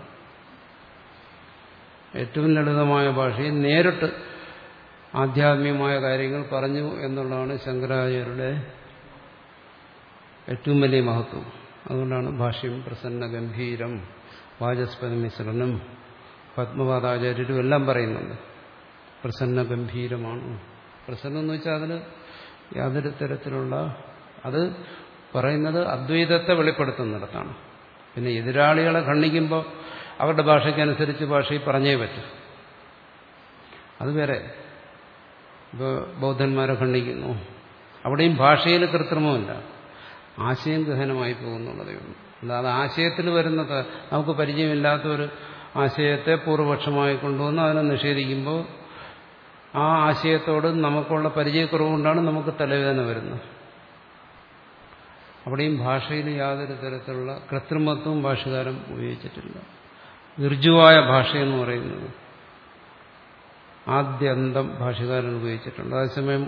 ഏറ്റവും ലളിതമായ ഭാഷയിൽ നേരിട്ട് ആധ്യാത്മികമായ കാര്യങ്ങൾ പറഞ്ഞു എന്നുള്ളതാണ് ശങ്കരാചാര്യരുടെ ഏറ്റവും വലിയ മഹത്വം. അതുകൊണ്ടാണ് ഭാഷ്യം പ്രസന്ന ഗംഭീരം, വാചസ്പതി മിശ്രനും പത്മപാദാചാര്യരും എല്ലാം പറയുന്നുണ്ട് പ്രസന്ന ഗംഭീരമാണ്. പ്രസന്നം എന്ന് വെച്ചാൽ അതിന് യാതൊരു തരത്തിലുള്ള, അത് പറയുന്നത് അദ്വൈതത്തെ വെളിപ്പെടുത്തുന്നിടത്താണ്. പിന്നെ എതിരാളികളെ ഖണ്ഡിക്കുമ്പോൾ അവരുടെ ഭാഷയ്ക്കനുസരിച്ച് ഭാഷയിൽ പറഞ്ഞേ പറ്റും. അത് വേറെ. ഇപ്പോൾ ബൗദ്ധന്മാരെ ഖണ്ഡിക്കുന്നു, അവിടെയും ഭാഷയിൽ കൃത്രിമമില്ല, ആശയം ഗഹനമായി പോകുന്നുള്ളതേ ഉള്ളൂ. അല്ലാതെ ആശയത്തിൽ വരുന്നത് നമുക്ക് പരിചയമില്ലാത്ത ഒരു ആശയത്തെ പൂർവപക്ഷമായി കൊണ്ടുവന്ന് അതിനെ നിഷേധിക്കുമ്പോൾ ആ ആശയത്തോട് നമുക്കുള്ള പരിചയക്കുറവുകൊണ്ടാണ് നമുക്ക് തലവേദന വരുന്നത്. അവിടെയും ഭാഷയിൽ യാതൊരു തരത്തിലുള്ള കൃത്രിമത്വവും ഭാഷകാരൻ ഉപയോഗിച്ചിട്ടില്ല. ഋജുവായ ഭാഷയെന്ന് പറയുന്നത് ആദ്യന്തം ഭാഷകാരൻ ഉപയോഗിച്ചിട്ടുണ്ട്. അതേസമയം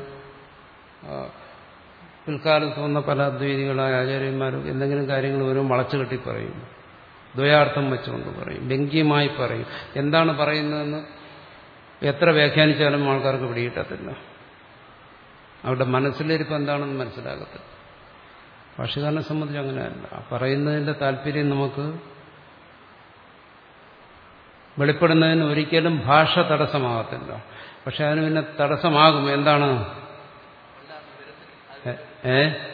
പിൽക്കാലത്ത് വന്ന പല അദ്വൈതികളായ ആചാര്യന്മാരും എന്തെങ്കിലും കാര്യങ്ങൾ വരും വളച്ചു കെട്ടി പറയും, ദ്വയാർത്ഥം വെച്ചുകൊണ്ട് പറയും, വ്യംഗ്യമായി പറയും. എന്താണ് പറയുന്നതെന്ന് എത്ര വ്യാഖ്യാനിച്ചാലും ആൾക്കാർക്ക് പിടികിട്ടത്തില്ല. അവരുടെ മനസ്സിലിരിപ്പ് എന്താണെന്ന് മനസ്സിലാകത്തില്ല. ഭാഷകാരനെ സംബന്ധിച്ച് അങ്ങനെയല്ല. പറയുന്നതിന്റെ താല്പര്യം നമുക്ക് വെളിപ്പെടുന്നതിന് ഒരിക്കലും ഭാഷ തടസ്സമാകത്തില്ല. പക്ഷെ അതിന് പിന്നെ തടസ്സമാകും. എന്താണ്? ഏ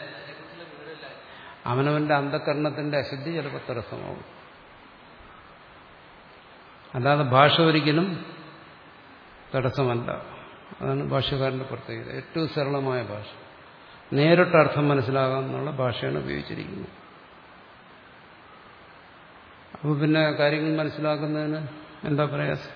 അവനവന്റെ അന്ധകരണത്തിന്റെ അശുദ്ധി ചിലപ്പോൾ തടസ്സമാകും. അല്ലാതെ ഭാഷ ഒരിക്കലും തടസ്സമല്ല. അതാണ് ഭാഷകാരന്റെ പ്രത്യേകത. ഏറ്റവും സരളമായ ഭാഷ. നേരിട്ട് അർത്ഥം മനസ്സിലാകാമെന്നുള്ള ഭാഷയാണ് ഉപയോഗിച്ചിരിക്കുന്നത്. അപ്പോൾ പിന്നെ കാര്യങ്ങൾ മനസ്സിലാക്കുന്നതിന് എന്താ പ്രയാസം?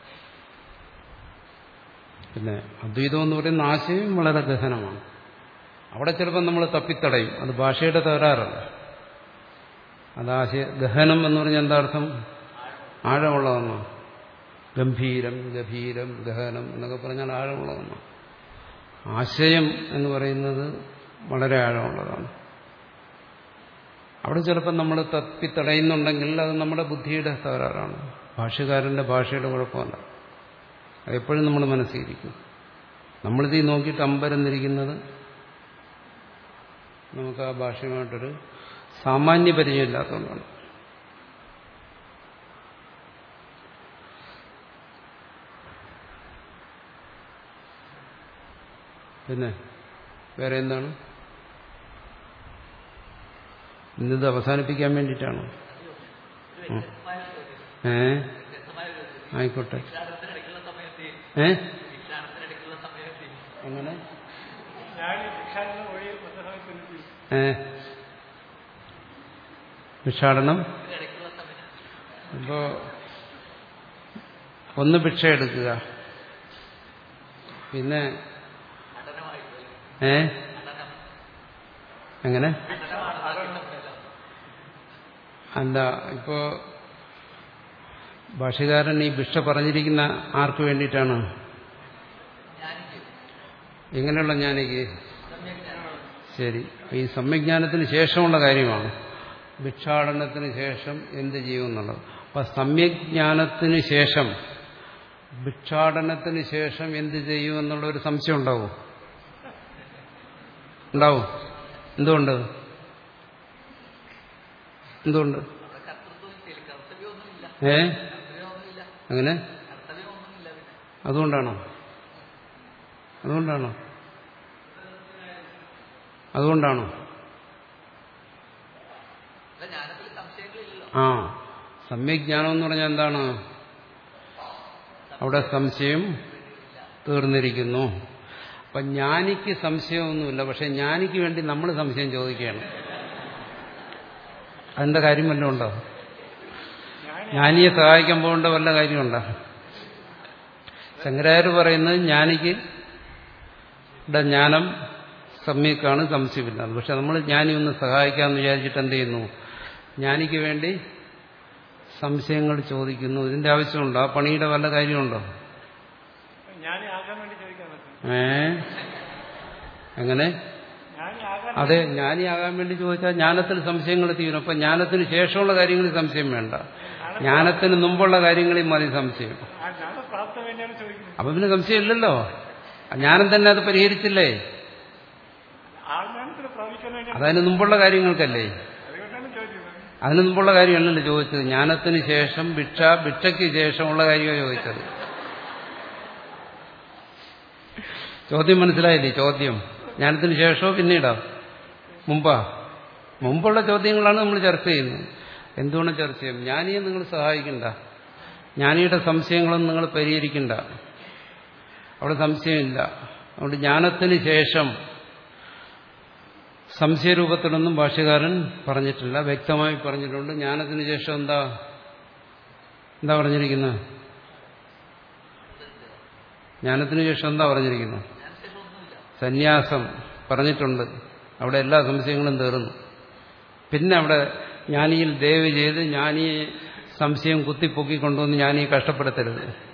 പിന്നെ അദ്വൈതം എന്ന് പറയുന്ന ആശയം വളരെ ഗഹനമാണ്. അവിടെ ചിലപ്പോൾ നമ്മൾ തപ്പിത്തടയും. അത് ഭാഷയുടെ തകരാറല്ല. അത് ആശയ ഗഹനം എന്ന് പറഞ്ഞാൽ എന്താ അർത്ഥം? ആഴമുള്ളതെന്നാണ്. ഗംഭീരം, ഗഭീരം, ഗഹനം എന്നൊക്കെ പറഞ്ഞാൽ ആഴമുള്ളതെന്നാണ്. ആശയം എന്ന് പറയുന്നത് വളരെ ആഴമുള്ളതാണ്. അവിടെ ചിലപ്പോൾ നമ്മൾ തപ്പിത്തടയുന്നുണ്ടെങ്കിൽ അത് നമ്മുടെ ബുദ്ധിയുടെ തകരാറാണ്. ഭാഷകാരന്റെ ഭാഷയുടെ കുഴപ്പമല്ല. അതെപ്പോഴും നമ്മൾ മനസ്സിലിരിക്കും. നമ്മളിത് നോക്കിയിട്ട് അമ്പരന്നിരിക്കുന്നത് നമുക്ക് ആ ഭാഷയുമായിട്ടൊരു സാമാന്യ പരിചയമില്ലാത്തതുകൊണ്ടാണ്. പിന്നെ വേറെ എന്താണ്? ഇന്നത് അവസാനിപ്പിക്കാൻ വേണ്ടിയിട്ടാണോ? ഏ ആയിക്കോട്ടെ. ഏ അങ്ങനെ ഏ ഭിക്ഷാടനം ഇപ്പോ ഒന്ന് ഭിക്ഷ എടുക്കുക, പിന്നെ ഏ എങ്ങനെ അല്ല, ഇപ്പോ ഭാഷകാരൻ ഈ ഭിക്ഷ പറഞ്ഞിരിക്കുന്ന ആർക്ക് വേണ്ടിയിട്ടാണ്? എങ്ങനെയുള്ള ജ്ഞാനിക്ക്? ശരി, ഈ സമ്യജ്ഞാനത്തിന് ശേഷമുള്ള കാര്യമാണ്. ഭിക്ഷാടനത്തിന് ശേഷം എന്ത് ചെയ്യുമെന്നുള്ളത്. അപ്പൊ സമ്യജ്ഞാനത്തിന് ശേഷം ഭിക്ഷാടനത്തിന് ശേഷം എന്ത് ചെയ്യുമെന്നുള്ള ഒരു സംശയം ഉണ്ടാവും. ഉണ്ടാവും. എന്തുകൊണ്ട്? എന്തുകൊണ്ട്? ഏ അങ്ങനെ അതുകൊണ്ടാണോ? അതുകൊണ്ടാണോ? അതുകൊണ്ടാണോ? ആ സമ്യജ്ഞാനം എന്ന് പറഞ്ഞാൽ എന്താണ്? അവിടെ സംശയം തീർന്നിരിക്കുന്നു. അപ്പൊ ജ്ഞാനിക്ക് സംശയമൊന്നുമില്ല, പക്ഷെ ജ്ഞാനിക്ക് വേണ്ടി നമ്മൾ സംശയം ചോദിക്കുകയാണ്. അതിന്റെ കാര്യം വല്ലതും ഉണ്ടോ? ജ്ഞാനിയെ സഹായിക്കാൻ പോകേണ്ട വല്ല കാര്യമുണ്ടോ? ശങ്കരാചാര്യ പറയുന്നത് ജ്ഞാനിക്ക് ജ്ഞാനം സമ്യക്കാണ്, സംശയമില്ല. പക്ഷെ നമ്മൾ ജ്ഞാനി ഒന്ന് സഹായിക്കാമെന്ന് വിചാരിച്ചിട്ട് എന്ത് ചെയ്യുന്നു? ജ്ഞാനിക്ക് വേണ്ടി സംശയങ്ങൾ ചോദിക്കുന്നു. ഇതിന്റെ ആവശ്യമുണ്ടോ? ആ പണിയുടെ വല്ല കാര്യമുണ്ടോ? ഏ എങ്ങനെ? അതെ, ജ്ഞാനിയാകാൻ വേണ്ടി ചോദിച്ചാൽ ജ്ഞാനത്തിൽ സംശയങ്ങൾ തീരും. അപ്പൊ ജ്ഞാനത്തിന് ശേഷമുള്ള കാര്യങ്ങളിൽ സംശയം വേണ്ട, ജ്ഞാനത്തിന് മുമ്പുള്ള കാര്യങ്ങളിൽ മതി സംശയം. അപ്പൊ പിന്നെ സംശയമില്ലല്ലോ, ജ്ഞാനം തന്നെ അത് പരിഹരിച്ചില്ലേ? അതതിന് മുമ്പുള്ള കാര്യങ്ങൾക്കല്ലേ? അതിന് മുമ്പുള്ള കാര്യമല്ലല്ലോ ചോദിച്ചത്. ജ്ഞാനത്തിന് ശേഷം ഭിക്ഷ, ഭിക്ഷയ്ക്ക് ശേഷമുള്ള കാര്യമാണ് ചോദിച്ചത്. ചോദ്യം മനസ്സിലായില്ലേ? ചോദ്യം ജ്ഞാനത്തിന് ശേഷമോ പിന്നീടോ മുമ്പാ? മുമ്പുള്ള ചോദ്യങ്ങളാണ് നമ്മൾ ചർച്ച ചെയ്യുന്നത്. എന്തുകൊണ്ട് ചർച്ച ചെയ്യും? ജ്ഞാനിയെ നിങ്ങൾ സഹായിക്കണ്ട, ജ്ഞാനിയുടെ സംശയങ്ങളൊന്നും നിങ്ങൾ പരിഹരിക്കണ്ട, അവിടെ സംശയമില്ല. അതുകൊണ്ട് ജ്ഞാനത്തിന് ശേഷം സംശയരൂപത്തിലൊന്നും ഭാഷ്യകാരൻ പറഞ്ഞിട്ടില്ല, വ്യക്തമായി പറഞ്ഞിട്ടുണ്ട്. ജ്ഞാനത്തിന് ശേഷം എന്താ എന്താ പറഞ്ഞിരിക്കുന്നത്? ജ്ഞാനത്തിന് ശേഷം എന്താ പറഞ്ഞിരിക്കുന്നത്? സന്യാസം പറഞ്ഞിട്ടുണ്ട്. അവിടെ എല്ലാ സംശയങ്ങളും തീർന്നു. പിന്നെ അവിടെ ജ്ഞാനിയിൽ ദയവ് ചെയ്ത് ജ്ഞാനിയെ സംശയം കുത്തിപ്പൊക്കിക്കൊണ്ടുവന്ന് ജ്ഞാനിയെ കഷ്ടപ്പെടുത്തരുത്.